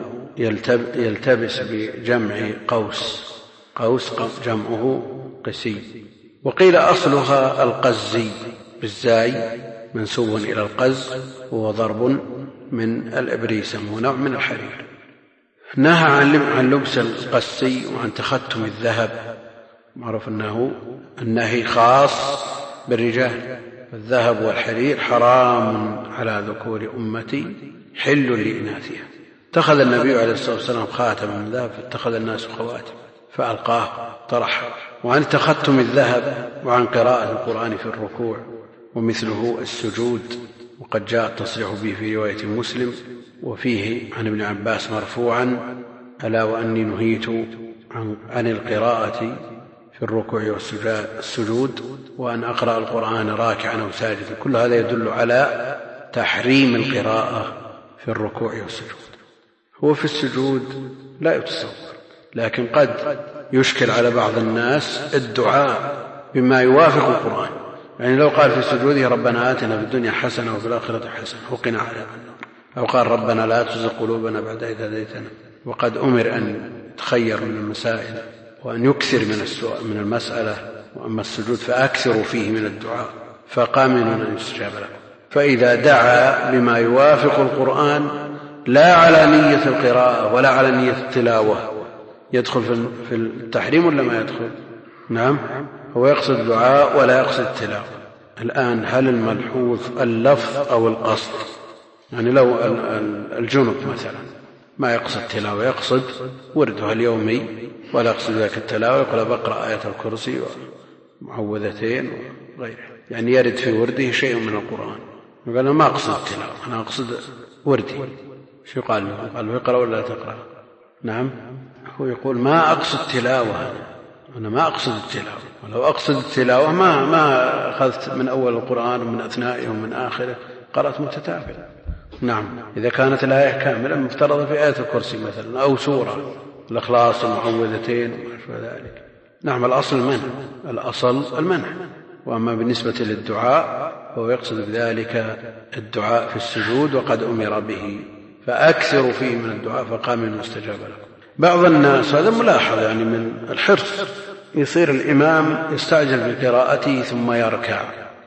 يلتبس بجمع قوس، قوس جمعه قسي. وقيل أصلها القزي بالزاي منسوب إلى القز، وهو ضرب من الإبريسم ونوع من الحرير. نهى عن لبس القسي وعن تختم الذهب. معروف أنه النهي خاص بالرجال، الذهب والحرير حرام على ذكور أمتي حل لإناثها. اتخذ النبي عليه الصلاة والسلام خاتما من ذهب فاتخذ الناس خواتم فألقاه طرحه. وعن تختم الذهب وعن قراءة القرآن في الركوع ومثله السجود، وقد جاء التصريح به في رواية مسلم وفيه عن ابن عباس مرفوعا: ألا وأني نهيت عن القراءة في الركوع والسجود وأن أقرأ القرآن راكعا أو ساجدا. كل هذا يدل على تحريم القراءة في الركوع والسجود. هو في السجود لا يتصور، لكن قد يشكل على بعض الناس الدعاء بما يوافق القرآن. يعني لو قال في سجوده: ربنا آتنا في الدنيا حسنة وفي الآخرة حسنة وقنا عذاب النار، أو قال: ربنا لا تزغ قلوبنا بعد إذ هديتنا. وقد أمر أن يتخير من المسائل وأن يكثر من المسألة. وأما السجود فأكثروا فيه من الدعاء فقامنوا أن يستجاب له. فإذا دعا بما يوافق القرآن لا على نية القراءة ولا على نية التلاوة يدخل في التحريم ولا ما يدخل؟ نعم، هو يقصد الدعاء ولا يقصد التلاوة. الآن هل الملحوظ اللفظ أو القصد؟ يعني لو الجنب مثلا ما يقصد التلاوة، يقصد ورده اليومي ولا يقصد ذلك التلاوة، يقول بقرأ آية الكرسي ومعوذتين وغيره، يعني يرد في ورده شيء من القرآن. يقول أنا ما أقصد التلاوة، أنا أقصد وردي. شو قال له؟ قال له: اقرأ ولا تقرأ؟ نعم، هو يقول ما أقصد تلاوة، أنا ما أقصد التلاوة. ولو أقصد التلاوة ما أخذت من أول القرآن ومن أثنائه ومن آخره، قرأت متتابعة. نعم، إذا كانت الآية كاملة مفترضة في آية الكرسي مثلا أو سورة الإخلاص والمعوذتين وما ذلك. نعم، الأصل المنع، الأصل المنع. وأما بالنسبة للدعاء فهو يقصد بذلك الدعاء في السجود وقد أمر به، فأكثروا فيه من الدعاء فقاموا واستجاب لكم. بعض الناس هذا ملاحظ يعني من الحرص، يصير الإمام يستعجل بقراءته ثم يركع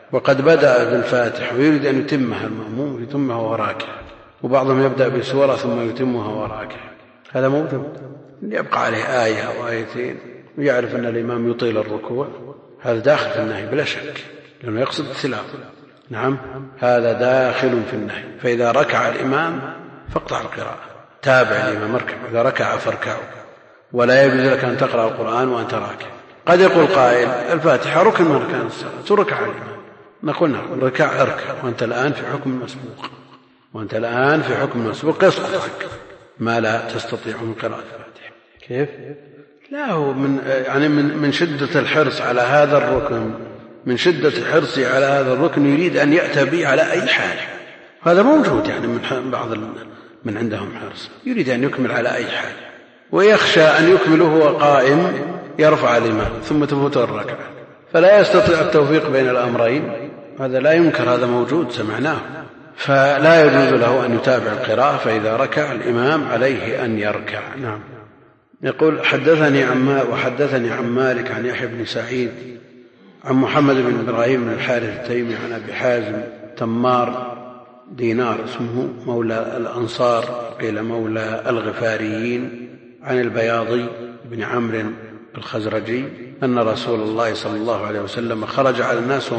وقد بدأ بالفاتحة ويريد أن يتمها المأموم يتمها وهو راكع، وبعضهم يبدأ بسورة ثم يتمها وهو راكع، هذا موجود. يبقى عليه آية أو آيتين ويعرف أن الإمام يطيل الركوع، هذا داخل في النهي بلا شك، لأنه يقصد التلاوة. نعم، هذا داخل في النهي. فإذا ركع الإمام فاقطع القراءة، تابع الإمام اركع، إذا ركع فاركعوا، ولا يجوز لك أن تقرأ القرآن وأنت راكع. قد يقول قائل الفاتحة ركن من أركان الصلاة، تركع الإمام، نقول نعم ركع اركع، وأنت الآن في حكم المسبوق، وأنت الآن في حكم المسبوق يسقط عنك ما لا تستطيع من قراءة الفاتحة. كيف؟ لا، هو من شدة الحرص على هذا الركن، من شدة حرصه على هذا الركن يريد أن يأتى به على أي حال. هذا موجود يعني من بعض من عندهم حرص، يريد أن يكمل على أي حال، ويخشى أن يكمله وهو قائم يرفع الإمام ثم تفوت الركعة، فلا يستطيع التوفيق بين الأمرين. هذا لا ينكر، هذا موجود سمعناه. فلا يجوز له أن يتابع القراءة، فإذا ركع الإمام عليه أن يركع. نعم. يقول وحدثني عن مالك عن يحيى بن سعيد عن محمد بن إبراهيم بن الحارث التيمي عن أبي حازم تمار دينار اسمه مولى الأنصار قيل مولى الغفاريين عن البياضي بن عمرو الخزرجي أن رسول الله صلى الله عليه وسلم خرج على الناس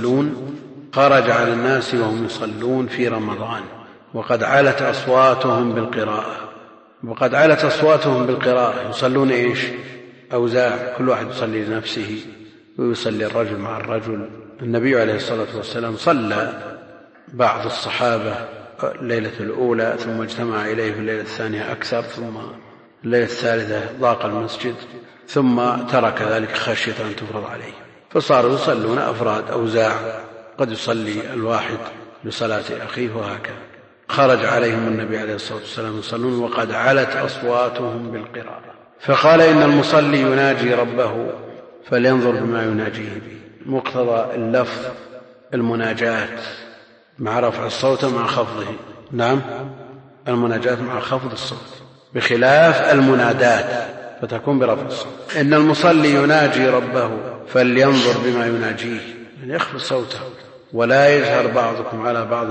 وهم يصلون في رمضان وقد علت أصواتهم بالقراءة. يصلون إيش؟ أوزاع، كل واحد يصلي لنفسه ويصلي الرجل مع الرجل. النبي عليه الصلاة والسلام صلى بعض الصحابة الليلة الأولى ثم اجتمع إليه في الليلة الثانية أكثر، ثم الليلة الثالثة ضاق المسجد، ثم ترك ذلك خشية أن تفرض عليه، فصاروا يصلون أفراد أوزاع، قد يصلي الواحد لصلاة أخيه وهكذا. خرج عليهم النبي عليه الصلاة والسلام يصلون وقد علت أصواتهم بالقراءة، فقال إن المصلي يناجي ربه فلينظر بما يناجيه به. مقتضى اللفظ المناجاة مع رفع الصوت مع خفضه. نعم، المناجاة مع خفض الصوت بخلاف المنادات فتكون برفع الصوت. إن المصلي يناجي ربه فلينظر بما يناجيه، يعني يخفض صوته، ولا يجهر بعضكم على بعض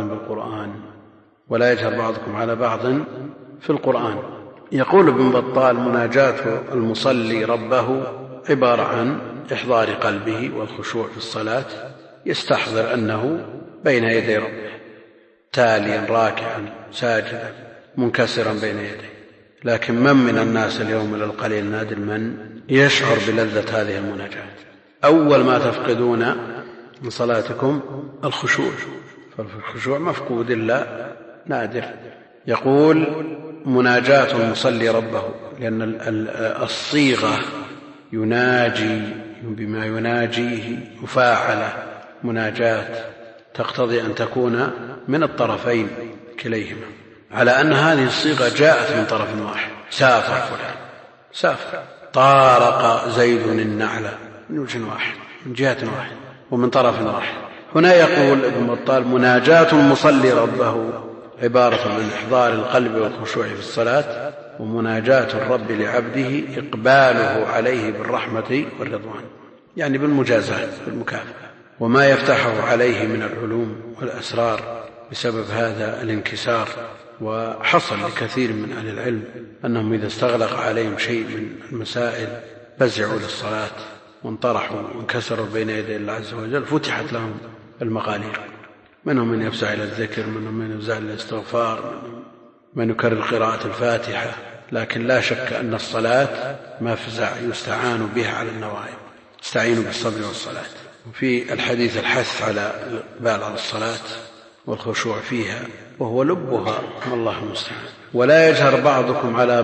في القرآن. يقول ابن بطال مناجاة المصلي ربه عبارة عن إحضار قلبه والخشوع في الصلاة، يستحضر أنه بين يدي ربه تاليا راكعا ساجدا منكسرا بين يديه. لكن من الناس اليوم للقليل نادر من يشعر بلذة هذه المناجاة. أول ما تفقدون من صلاتكم الخشوع، فالخشوع مفقود إلا نادر. يقول مناجاة المصلي ربه، لأن الصيغة يناجي بما يناجيه مفاعلة مناجاة، تقتضي أن تكون من الطرفين كليهما، على أن هذه الصيغة جاءت من طرف واحد. سافر فلان، سافر، طارق زيد النعل، من وجه واحد، من جهة واحد ومن طرف واحد. هنا يقول ابن بطال مناجاة المصلي ربه عبارة عن إحضار القلب والخشوع في الصلاة، ومناجاة الرب لعبده إقباله عليه بالرحمة والرضوان، يعني بالمجازات بالمكافأة، وما يفتحه عليه من العلوم والأسرار بسبب هذا الانكسار. وحصل لكثير من أهل العلم أنهم إذا استغلق عليهم شيء من المسائل فزعوا للصلاة وانطرحوا وانكسروا بين يدي الله عز وجل، فتحت لهم المغاليق، منهم من يفزع إلى الذكر، منهم من يفزع إلى الاستغفار، من يكرر قراءة الفاتحة. لكن لا شك أن الصلاة مفزع يستعان بها على النوائب، استعينوا بالصبر والصلاة. وفي الحديث الحث على الإقبال على الصلاة والخشوع فيها، وهو لبها، والله المستعان. ولا يجهر بعضكم على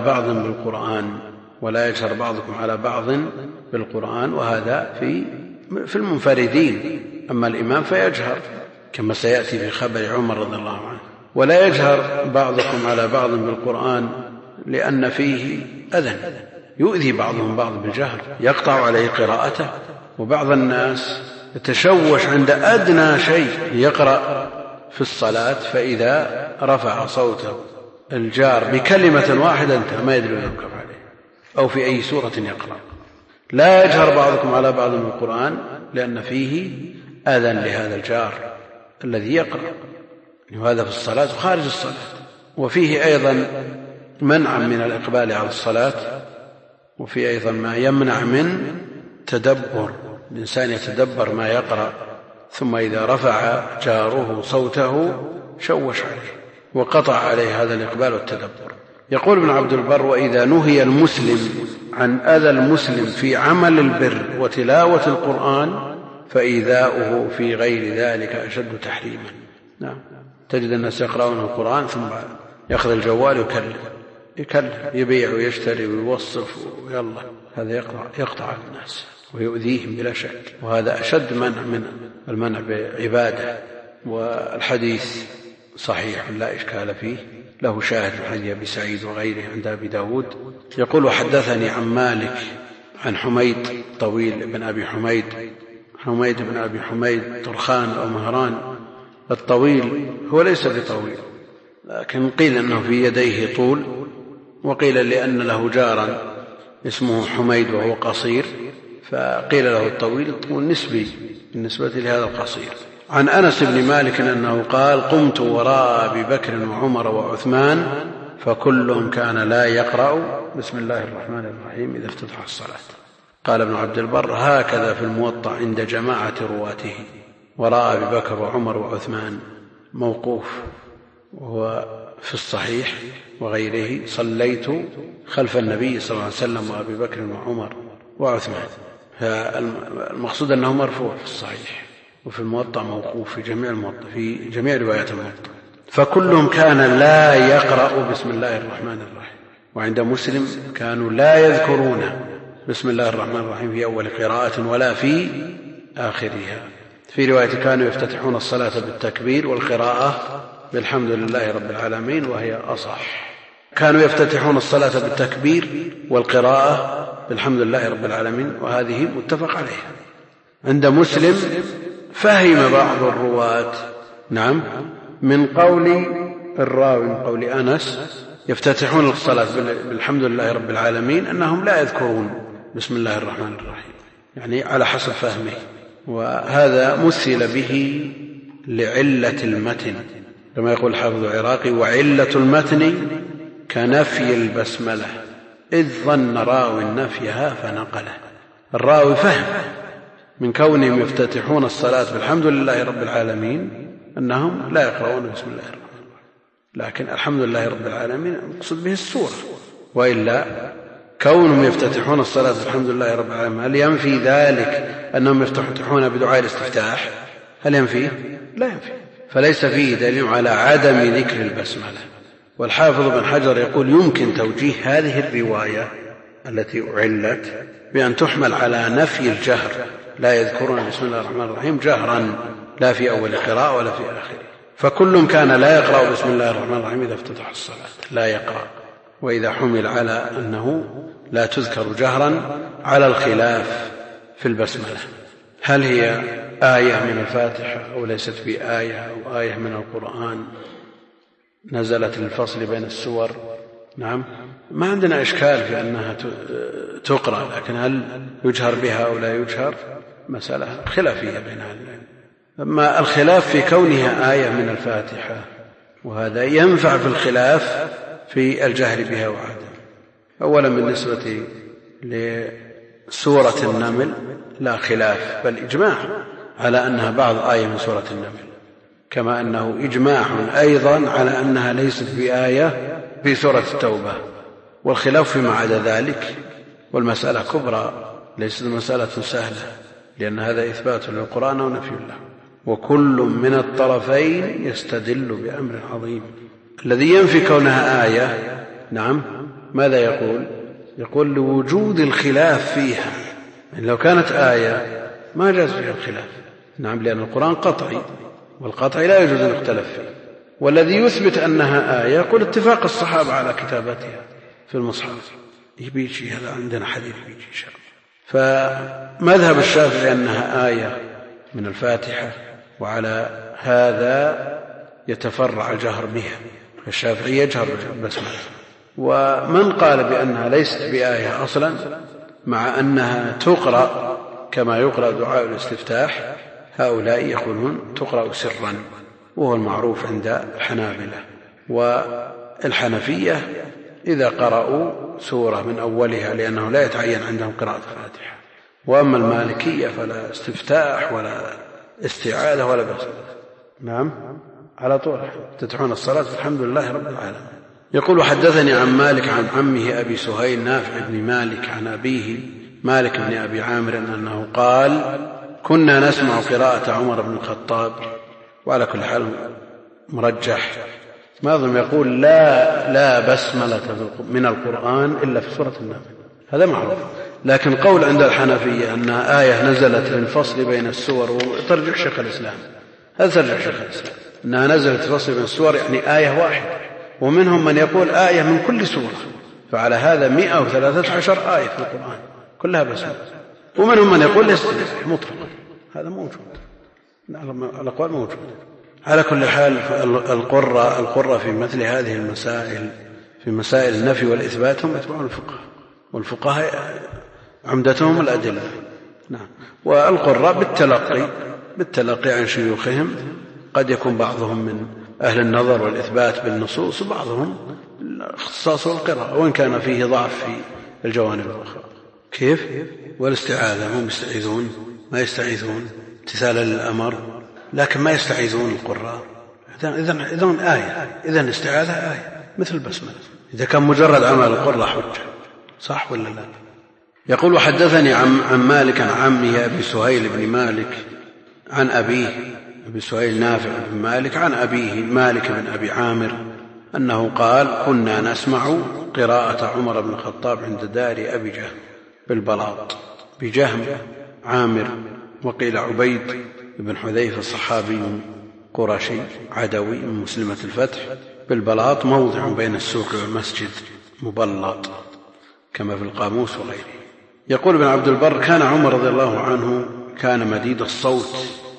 بعض بالقرآن، وهذا في المنفردين. أما الإمام فيجهر كما سيأتي في خبر عمر رضي الله عنه. ولا يجهر بعضكم على بعض بالقرآن لأن فيه أذى، يؤذي بعضهم بعض بالجهر، يقطع عليه قراءته. وبعض الناس يتشوش عند أدنى شيء يقرأ في الصلاة، فإذا رفع صوته الجار بكلمة واحدة انتهى، ما يدري يوقف عليه، أو في أي سورة يقرأ. لا يجهر بعضكم على بعض بالقرآن لأن فيه آذان لهذا الجار الذي يقرأ، وهذا في الصلاة وخارج الصلاة. وفيه أيضا منع من الإقبال على الصلاة، وفيه أيضا ما يمنع من تدبر، الإنسان يتدبر ما يقرأ ثم إذا رفع جاره صوته شوش عليه وقطع عليه هذا الإقبال والتدبر. يقول ابن عبد البر: وإذا نهي المسلم عن أذى المسلم في عمل البر وتلاوة القرآن فإيذاؤه في غير ذلك أشد تحريما. نعم، تجد الناس يقرأون القرآن ثم يأخذ الجوال يكلم يبيع ويشتري ويوصف ويلا، هذا يقطع الناس ويؤذيهم بلا شك، وهذا أشد منع من المنع بعبادة. والحديث صحيح لا إشكال فيه، له شاهد من حديث أبي سعيد وغيره عند أبي داود. يقول: وحدثني عن مالك عن حميد طويل بن أبي حميد بن أبي حميد طرخان أو مهران الطويل، هو ليس بطويل، لكن قيل أنه في يديه طول، وقيل لأن له جارا اسمه حميد وهو قصير فقيل له الطويل، طول نسبي بالنسبة لهذا القصير. عن أنس بن مالك أنه قال: قمت وراء أبي بكر وعمر وعثمان فكلهم كان لا يقرأ بسم الله الرحمن الرحيم إذا افتتح الصلاة. قال ابن عبد البر: هكذا في الموطأ عند جماعة رواته، وراء أبي بكر وعمر وعثمان موقوف، وهو في الصحيح وغيره: صليت خلف النبي صلى الله عليه وسلم وأبي بكر وعمر وعثمان. فالمقصود أنه مرفوع في الصحيح، وفي الموطأ موقوف في جميع روايات الموطأ. فكلهم كان لا يقرأ بسم الله الرحمن الرحيم. وعند مسلم كانوا لا يذكرون بسم الله الرحمن الرحيم في أول قراءة ولا في آخرها. في رواية كانوا يفتتحون الصلاة بالتكبير والقراءة بالحمد لله رب العالمين، وهي أصح. كانوا يفتتحون الصلاة بالتكبير والقراءة بالحمد لله رب العالمين، وهذه متفق عليها. عند مسلم فهم بعض الرواة نعم من قول الراوي من قول أنس يفتتحون الصلاة بالحمد لله رب العالمين أنهم لا يذكرون بسم الله الرحمن الرحيم، يعني على حسب فهمه. وهذا مثل به لعلة المتن، كما يقول الحافظ العراقي: وعلة المتن كنفي البسملة إذ ظن راوي نفيها فنقله. الراوي فهم من كونهم يفتتحون الصلاة بالحمد لله رب العالمين أنهم لا يقرؤون بسم الله الرحمن الرحيم، لكن الحمد لله رب العالمين مقصود به السورة، وإلا كونهم يفتتحون الصلاة بالحمد لله رب العالمين هل ينفي ذلك أنهم يفتتحون بدعاء الاستفتاح؟ هل ينفي؟ لا ينفي. فليس فيه دليل على عدم ذكر البسملة. والحافظ بن حجر يقول: يمكن توجيه هذه الرواية التي أعلت بأن تحمل على نفي الجهر، لا يذكرون بسم الله الرحمن الرحيم جهرا لا في أول قراءة ولا في آخره. فكل كان لا يقرأ بسم الله الرحمن الرحيم إذا افتتح الصلاة، لا يقرأ. وإذا حمل على أنه لا تذكر جهرا على الخلاف في البسملة، هل هي آية من الفاتحة أو ليست بآية أو آية من القرآن نزلت للفصل بين السور؟ نعم، ما عندنا إشكال في أنها تقرأ، لكن هل يجهر بها أو لا يجهر مسألة خلافية بين أهل العلم. أما الخلاف في كونها آية من الفاتحة، وهذا ينفع في الخلاف في الجهر بها وعدم. أولا بالنسبة لسورة النمل لا خلاف، بل إجماع على أنها بعض آية من سورة النمل، كما أنه إجماع أيضا على أنها ليست بآية في سورة التوبة. والخلاف فيما عدا ذلك، والمسألة كبرى ليست مسألة سهلة، لأن هذا إثبات للقرآن ونفي له، وكل من الطرفين يستدل بأمر عظيم. الذي ينفي كونها آية نعم ماذا يقول لوجود الخلاف فيها، يعني لو كانت آية ما جاز فيها الخلاف، نعم، لأن القرآن قطعي، والقطع لا يجوز أن يختلف فيه. والذي يثبت أنها آية يقول اتفاق الصحابة على كتابتها في المصحف، يبيجي هذا عندنا حديث يبيجي شر. فمذهب الشافعي أنها آية من الفاتحة، وعلى هذا يتفرع الجهر بها، الشافعي يجهر بالبسملة. ومن قال بأنها ليست بآية أصلا مع أنها تقرأ كما يقرأ دعاء الاستفتاح، هؤلاء يقولون تقرأ سرا، وهو المعروف عند الحنابلة. والحنفية إذا قرأوا سورة من أولها، لأنه لا يتعين عندهم قراءة الفاتحة. وأما المالكية فلا استفتاح ولا استعاذة ولا بس، نعم، على طول تفتحون الصلاة والحمد لله رب العالمين. يقول: حدثني عن مالك عن عمه أبي سهيل نافع بن مالك عن أبيه مالك بن أبي عامر أنه قال: كنا نسمع قراءة عمر بن الخطاب. وعلى كل حال مرجح، معظم يقول لا بسملة من القرآن إلا في سورة النمل، هذا معروف. لكن قول عند الحنفية أنها آية نزلت للفصل بين السور، وترجح شيخ الإسلام، هذا ترجح شيخ الإسلام أنها نزلت للفصل بين السور، يعني آية واحدة. ومنهم من يقول آية من كل سورة، فعلى هذا 113 آية في القرآن كلها بسملة. ومنهم من يقول الاستفتاح مطلقا، هذا موجود، الأقوال موجود. على كل حال القرة في مثل هذه المسائل، في مسائل النفي والإثبات، هم يتبعون الفقه، والفقهاء عمدتهم الأدلة. نعم. والقرة بالتلقي عن شيوخهم، قد يكون بعضهم من أهل النظر والإثبات بالنصوص، وبعضهم اختصاص القراءة، وإن كان فيه ضعف في الجوانب الأخرى. كيف؟ والاستعاذة هم يستعيذون، ما يستعيذون امتثالا للأمر، لكن ما يستعيذون القراء. إذن آية، إذن استعاذة آية مثل البسملة، إذا كان مجرد عمل القراء حجة، صح ولا لا؟ يقول: وحدثني عن مالك عن عمه أبي سهيل بن مالك عن أبيه أبي سهيل نافع بن مالك عن أبيه مالك بن أبي عامر أنه قال: كنا نسمع قراءة عمر بن الخطاب عند دار أبي جهم بالبلاط، بجهم عامر، وقيل عبيد بن حذيفة الصحابي قرشي عدوي من مسلمة الفتح، بالبلاط موضع بين السوق والمسجد مبلط كما في القاموس وغيره. يقول ابن عبد البر: كان عمر رضي الله عنه كان مديد الصوت،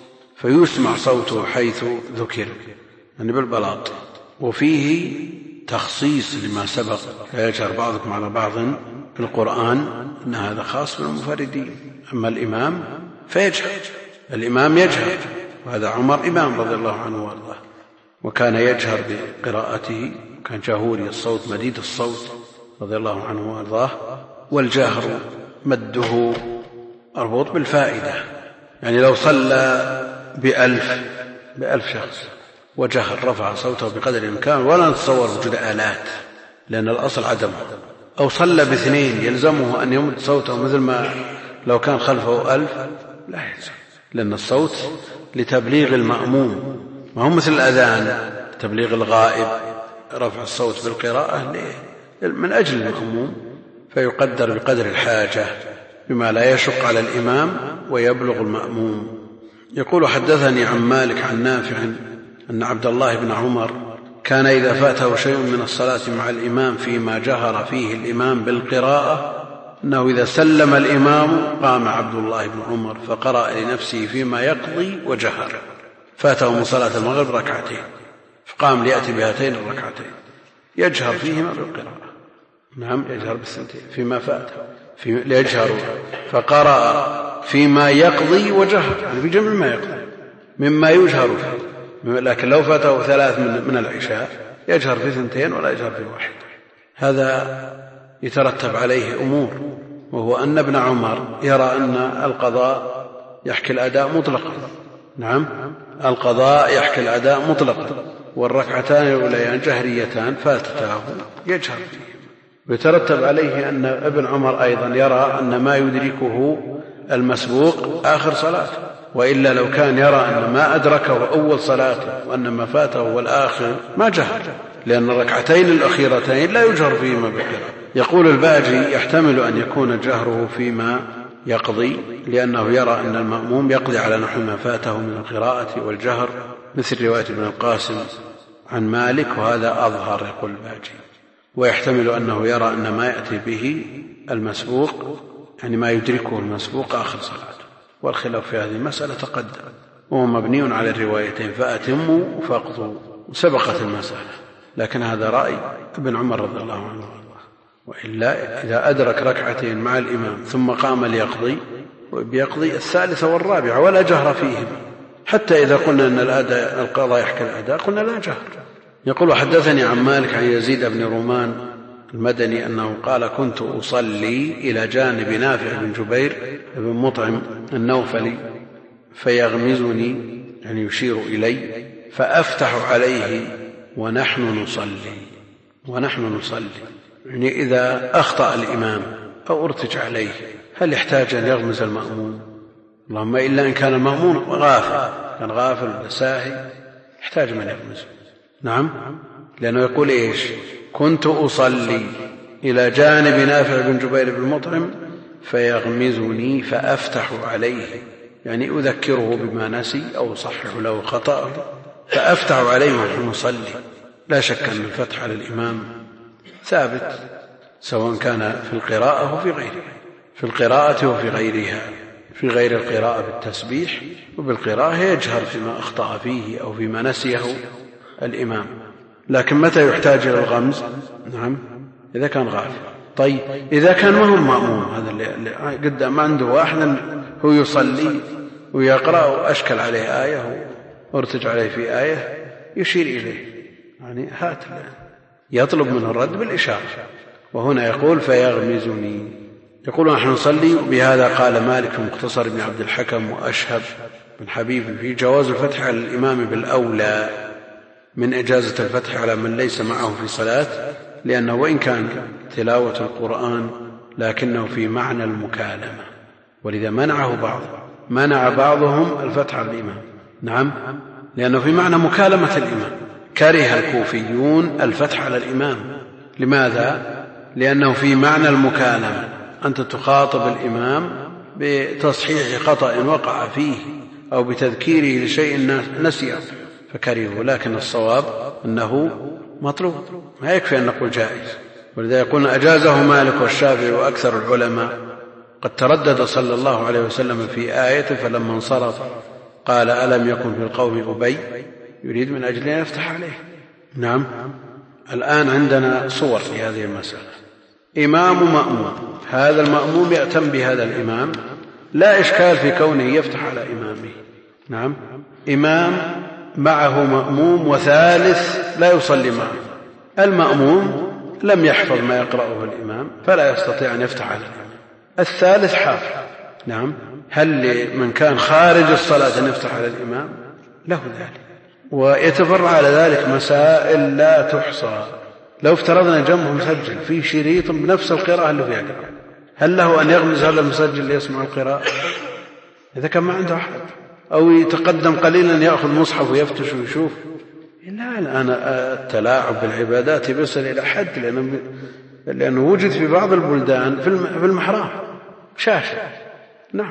فيسمع صوته حيث ذكر، يعني بالبلاط. وفيه تخصيص لما سبق، فيجهر بعضكم على بعض في القرآن، أن هذا خاص بالمنفردين. أما الإمام فيجهر، الإمام يجهر، وهذا عمر إمام رضي الله عنه وارضاه، وكان يجهر بقراءته، كان جهوري الصوت مديد الصوت رضي الله عنه وارضاه. والجهر مده أربط بالفائدة، يعني لو صلى بألف شخص وجهر رفع صوته بقدر الإمكان، ولا نتصور وجود آلات لأن الأصل عدمه، أو صلى باثنين يلزمه أن يمد صوته مثل ما لو كان خلفه 1000، لا يلزم، لأن الصوت لتبليغ المأموم، ما هو مثل الأذان تبليغ الغائب، رفع الصوت بالقراءة من أجل المأموم، فيقدر بقدر الحاجة بما لا يشق على الإمام ويبلغ المأموم. يقول: حدثني عن مالك عن نافع أن عبد الله بن عمر كان إذا فاته شيء من الصلاة مع الإمام فيما جهر فيه الإمام بالقراءة، أنه إذا سلم الإمام قام عبد الله بن عمر فقرأ لنفسه فيما يقضي وجهر. فاته من صلاة المغرب ركعتين، فقام ليأتي بهاتين الركعتين يجهر فيهما بالقراءة، نعم، يجهر بالثنتين فيما فاته، ليجهر، فقرأ فيما يقضي وجهر، يعني في جميع ما يقضي مما يجهر فيه. لكن لو فاته 3 من العشاء يجهر في 2 ولا يجهر في 1. هذا يترتب عليه أمور، وهو أن ابن عمر يرى أن القضاء يحكي الأداء مطلقا، نعم، القضاء يحكي الأداء مطلقا، والركعتان الأوليان جهريتان فاتته يجهر فيه. ويترتب عليه أن ابن عمر أيضا يرى أن ما يدركه المسبوق آخر صلاته، وإلا لو كان يرى أن ما أدركه أول صلاته وأن ما فاته هو الآخر ما جهر، لأن الركعتين الأخيرتين لا يجهر فيهما بالقراءة. يقول الباجي: يحتمل أن يكون جهره فيما يقضي، لأنه يرى أن المأموم يقضي على نحو ما فاته من القراءة والجهر، مثل رواية ابن القاسم عن مالك، وهذا أظهر. يقول الباجي: ويحتمل أنه يرى أن ما يأتي به المسبوق، يعني ما يدركه المسبوق آخر صلاته، والخلاف في هذه المسألة تقدم، وهو مبني على الروايتين، فأتموا فاقضوا، وسبقت المسألة. لكن هذا رأي ابن عمر رضي الله عنه، وإلا إذا أدرك ركعتين مع الإمام ثم قام ليقضي بيقضي الثالثة والرابعة ولا جهر فيهم، حتى إذا قلنا أن القضاء يحكي الأداء قلنا لا جهر. يقول وحدثني عن مالك عن يزيد بن رومان المدني أنه قال كنت أصلي إلى جانب نافع بن جبير بن مطعم النوفلي فيغمزني يعني يشير إلي فأفتح عليه ونحن نصلي يعني إذا أخطأ الإمام أو ارتج عليه هل يحتاج أن يغمز المأموم؟ اللهم إلا إن كان المأموم كان غافل ولا ساهي يحتاج من يغمزه. نعم، لأنه يقول إيش؟ كنت أصلي إلى جانب نافع بن جبير بن مطعم فيغمزني فأفتح عليه يعني أذكره بما نسي أو أصحح له خطأه فأفتح عليه ونحن نصلي. لا شك أن الفتح على الإمام ثابت سواء كان في القراءة وفي غيرها، في القراءة وفي غيرها، في غير القراءة بالتسبيح وبالقراءة يجهر فيما أخطأ فيه أو فيما نسيه الإمام. لكن متى يحتاج إلى الغمز؟ نعم، إذا كان غافل. طيب إذا كان ما هو مأموم، هذا اللي قدام عنده واحد هو يصلي ويقرأ وأشكل عليه آية وارتج عليه في آية يشير إليه يعني هات يطلب منه الرد بالإشارة. وهنا يقول فيغمزني. يقول نحن نصلي. بهذا قال مالك في مختصر بن عبد الحكم وأشهب بن حبيب في جواز الفتح على الإمام بالأولى من إجازة الفتح على من ليس معه في صلاة، لأنه وإن كان تلاوة القرآن لكنه في معنى المكالمة، ولذا منع بعضهم الفتح على الإمام. نعم، لأنه في معنى مكالمة الإمام. كره الكوفيون الفتح على الإمام. لماذا؟ لأنه في معنى المكالمة، أنت تخاطب الإمام بتصحيح خطأ وقع فيه أو بتذكيره لشيء نسيه فكرهه. لكن الصواب أنه مطلوب، ما يكفي أن نقول جائز. ولذا يقول أجازه مالك والشافعي وأكثر العلماء. قد تردد صلى الله عليه وسلم في آية فلما انصرف قال ألم يكن في القوم أبي يريد من أجل أن يفتح عليه. نعم، الآن عندنا صور في هذه المسألة. إمام مأموم، هذا المأموم يأتم بهذا الإمام، لا إشكال في كونه يفتح على إمامه. نعم، إمام معه مأموم وثالث لا يصلي معه. المأموم لم يحفظ ما يقرأه الإمام فلا يستطيع أن يفتح على الإمام. الثالث حافظ. نعم، هل من كان خارج الصلاة أن يفتح على الإمام؟ له ذلك. ويتفرع على ذلك مسائل لا تحصى. لو افترضنا جنبه مسجل في شريط بنفس القراءة اللي فيها قراءة، هل له أن يغمز هذا المسجل ليسمع القراءة؟ إذا كان ما عنده أحد، أو يتقدم قليلا يأخذ مصحف ويفتش ويشوف. لا، الآن التلاعب بالعبادات بيصل إلى حد، لأنه وجد في بعض البلدان في المحراب شاشة. نعم،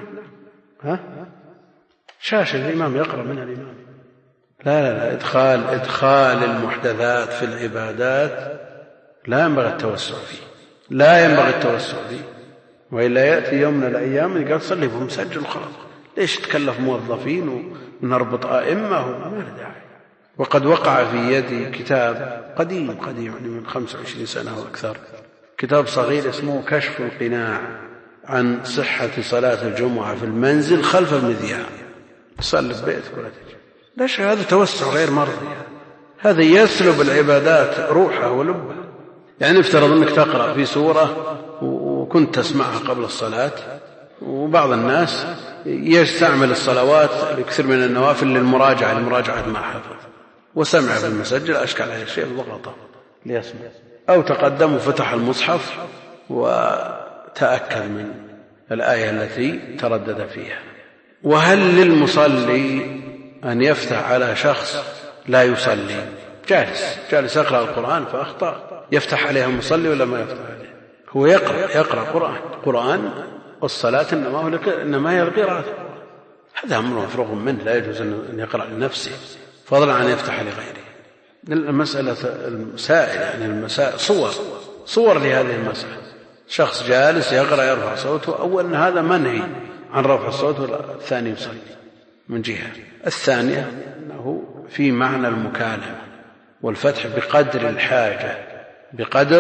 شاشة الإمام يقرأ منها الإمام. لا، إدخال المحدثات في العبادات لا ينبغي التوسع فيه، وإلا يأتي يوم من الأيام قال صلي فمسجل خلاص، ليش تكلف موظفين ونربط أئمة؟ ما له داعي. وقد وقع في يدي كتاب قديم يعني من 25 سنة وأكثر، كتاب صغير اسمه كشف القناع عن صحة صلاة الجمعة في المنزل خلف المذياع. صلي في بيتك ولا تجي. ليش؟ هذا توسع غير مرضي، هذا يسلب العبادات روحها ولبها. يعني افترض أنك تقرأ في سورة وكنت تسمعها قبل الصلاة، وبعض الناس يستعمل الصلوات لكثير من النوافل لمراجعة ما حفظ، وسمع في المسجل أشكل عليه الشيء ضغطه ليسمع، أو تقدم وفتح المصحف وتأكد من الآية التي تردد فيها. وهل للمصلي أن يفتح على شخص لا يصلي؟ جالس يقرأ القرآن فأخطأ، يفتح عليه المصلي ولا ما يفتح عليه؟ هو يقرأ قرآن والصلاة إنما هي القراءة. هذا أمر مفروغ منه، لا يجوز أن يقرأ لنفسه فضلا عن يفتح لغيره. المسألة المسائل يعني المسائل صور لهذه المسألة. شخص جالس يقرأ يرفع صوته، أولا هذا منهي عن رفع الصوت، والثاني يصلي من جهة. الثانية أنه في معنى المكالمة والفتح بقدر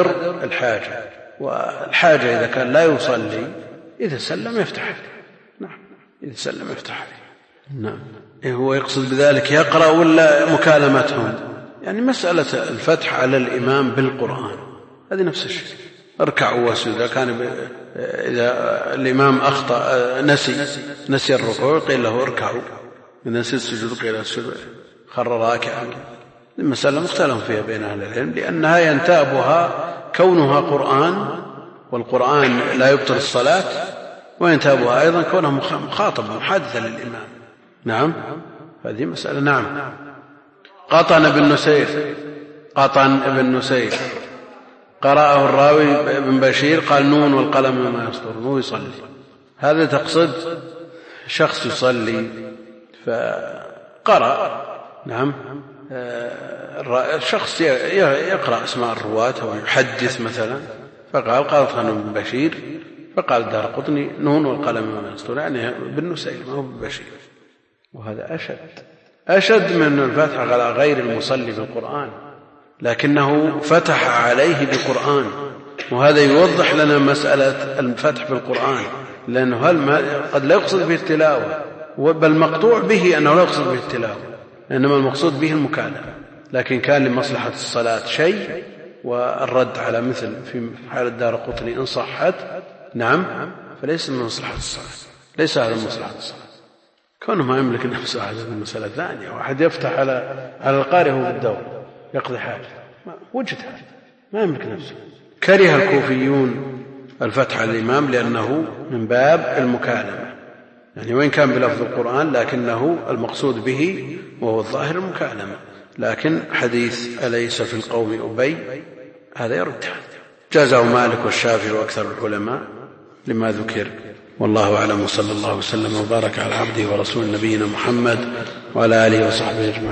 الحاجة، والحاجة إذا كان لا يصلي إذا سلم يفتح. نعم، إذا سلم يفتح عليه. نعم. هو يقصد بذلك يقرأ ولا مكالمتهم؟ يعني مسألة الفتح على الإمام بالقرآن هذه نفس الشيء. اركعوا واسجدوا. إذا الإمام أخطأ نسي الركوع قيل له اركعوا، نسي السجود قيل له اسجدوا، خر راكعا. المسألة مختلف فيها بين أهل العلم، لأنها ينتابها كونها قرآن، والقرآن لا يبطل الصلاة، وينتابها أيضا كونها مخاطبة محادثة للإمام. نعم، هذه مسألة. نعم. قطن بن نسير قرأه الراوي بن بشير قال نون والقلم وما يسطرون، هو يصلي. هذا تقصد شخص يصلي فقرأ. نعم. شخص يقرأ اسماء الرواة أو يحدث مثلا، فقال قال نون بن بشير، فقال الدارقطني نون والقلم وما يسطرون، يعني بن نسير ما هو بن بشير. وهذا أشد من الفتح على غير المصلي بالقرآن، لكنه فتح عليه بالقرآن. وهذا يوضح لنا مسألة الفتح بالقرآن، لأنه قد لا يقصد به التلاوة، بل مقطوع به أنه لا يقصد به التلاوة، إنما المقصود به المكالمة. لكن كان لمصلحة الصلاة شيء، والرد على مثل في حال الدارقطني إن صحت نعم فليس من مصلحة الصلاة، ليس هذا من مصلحة الصلاة. كونه ما يملك نفسه هذا من مسألة ثانية. واحد يفتح على القارئ هو بالدور يقضي حاجة، وجد هذا ما يملك نفسه. كره الكوفيون الفتح على الإمام لأنه من باب المكالمة، يعني وإن كان بلفظ القرآن لكنه المقصود به وهو الظاهر المكالمة. لكن حديث أليس في القوم أبي هذا يرد، جازه مالك والشافعي وأكثر العلماء لما ذكر. والله أعلم، وصلى الله وسلم وبارك على عبده ورسول نبينا محمد وعلى آله وصحبه أجمعين.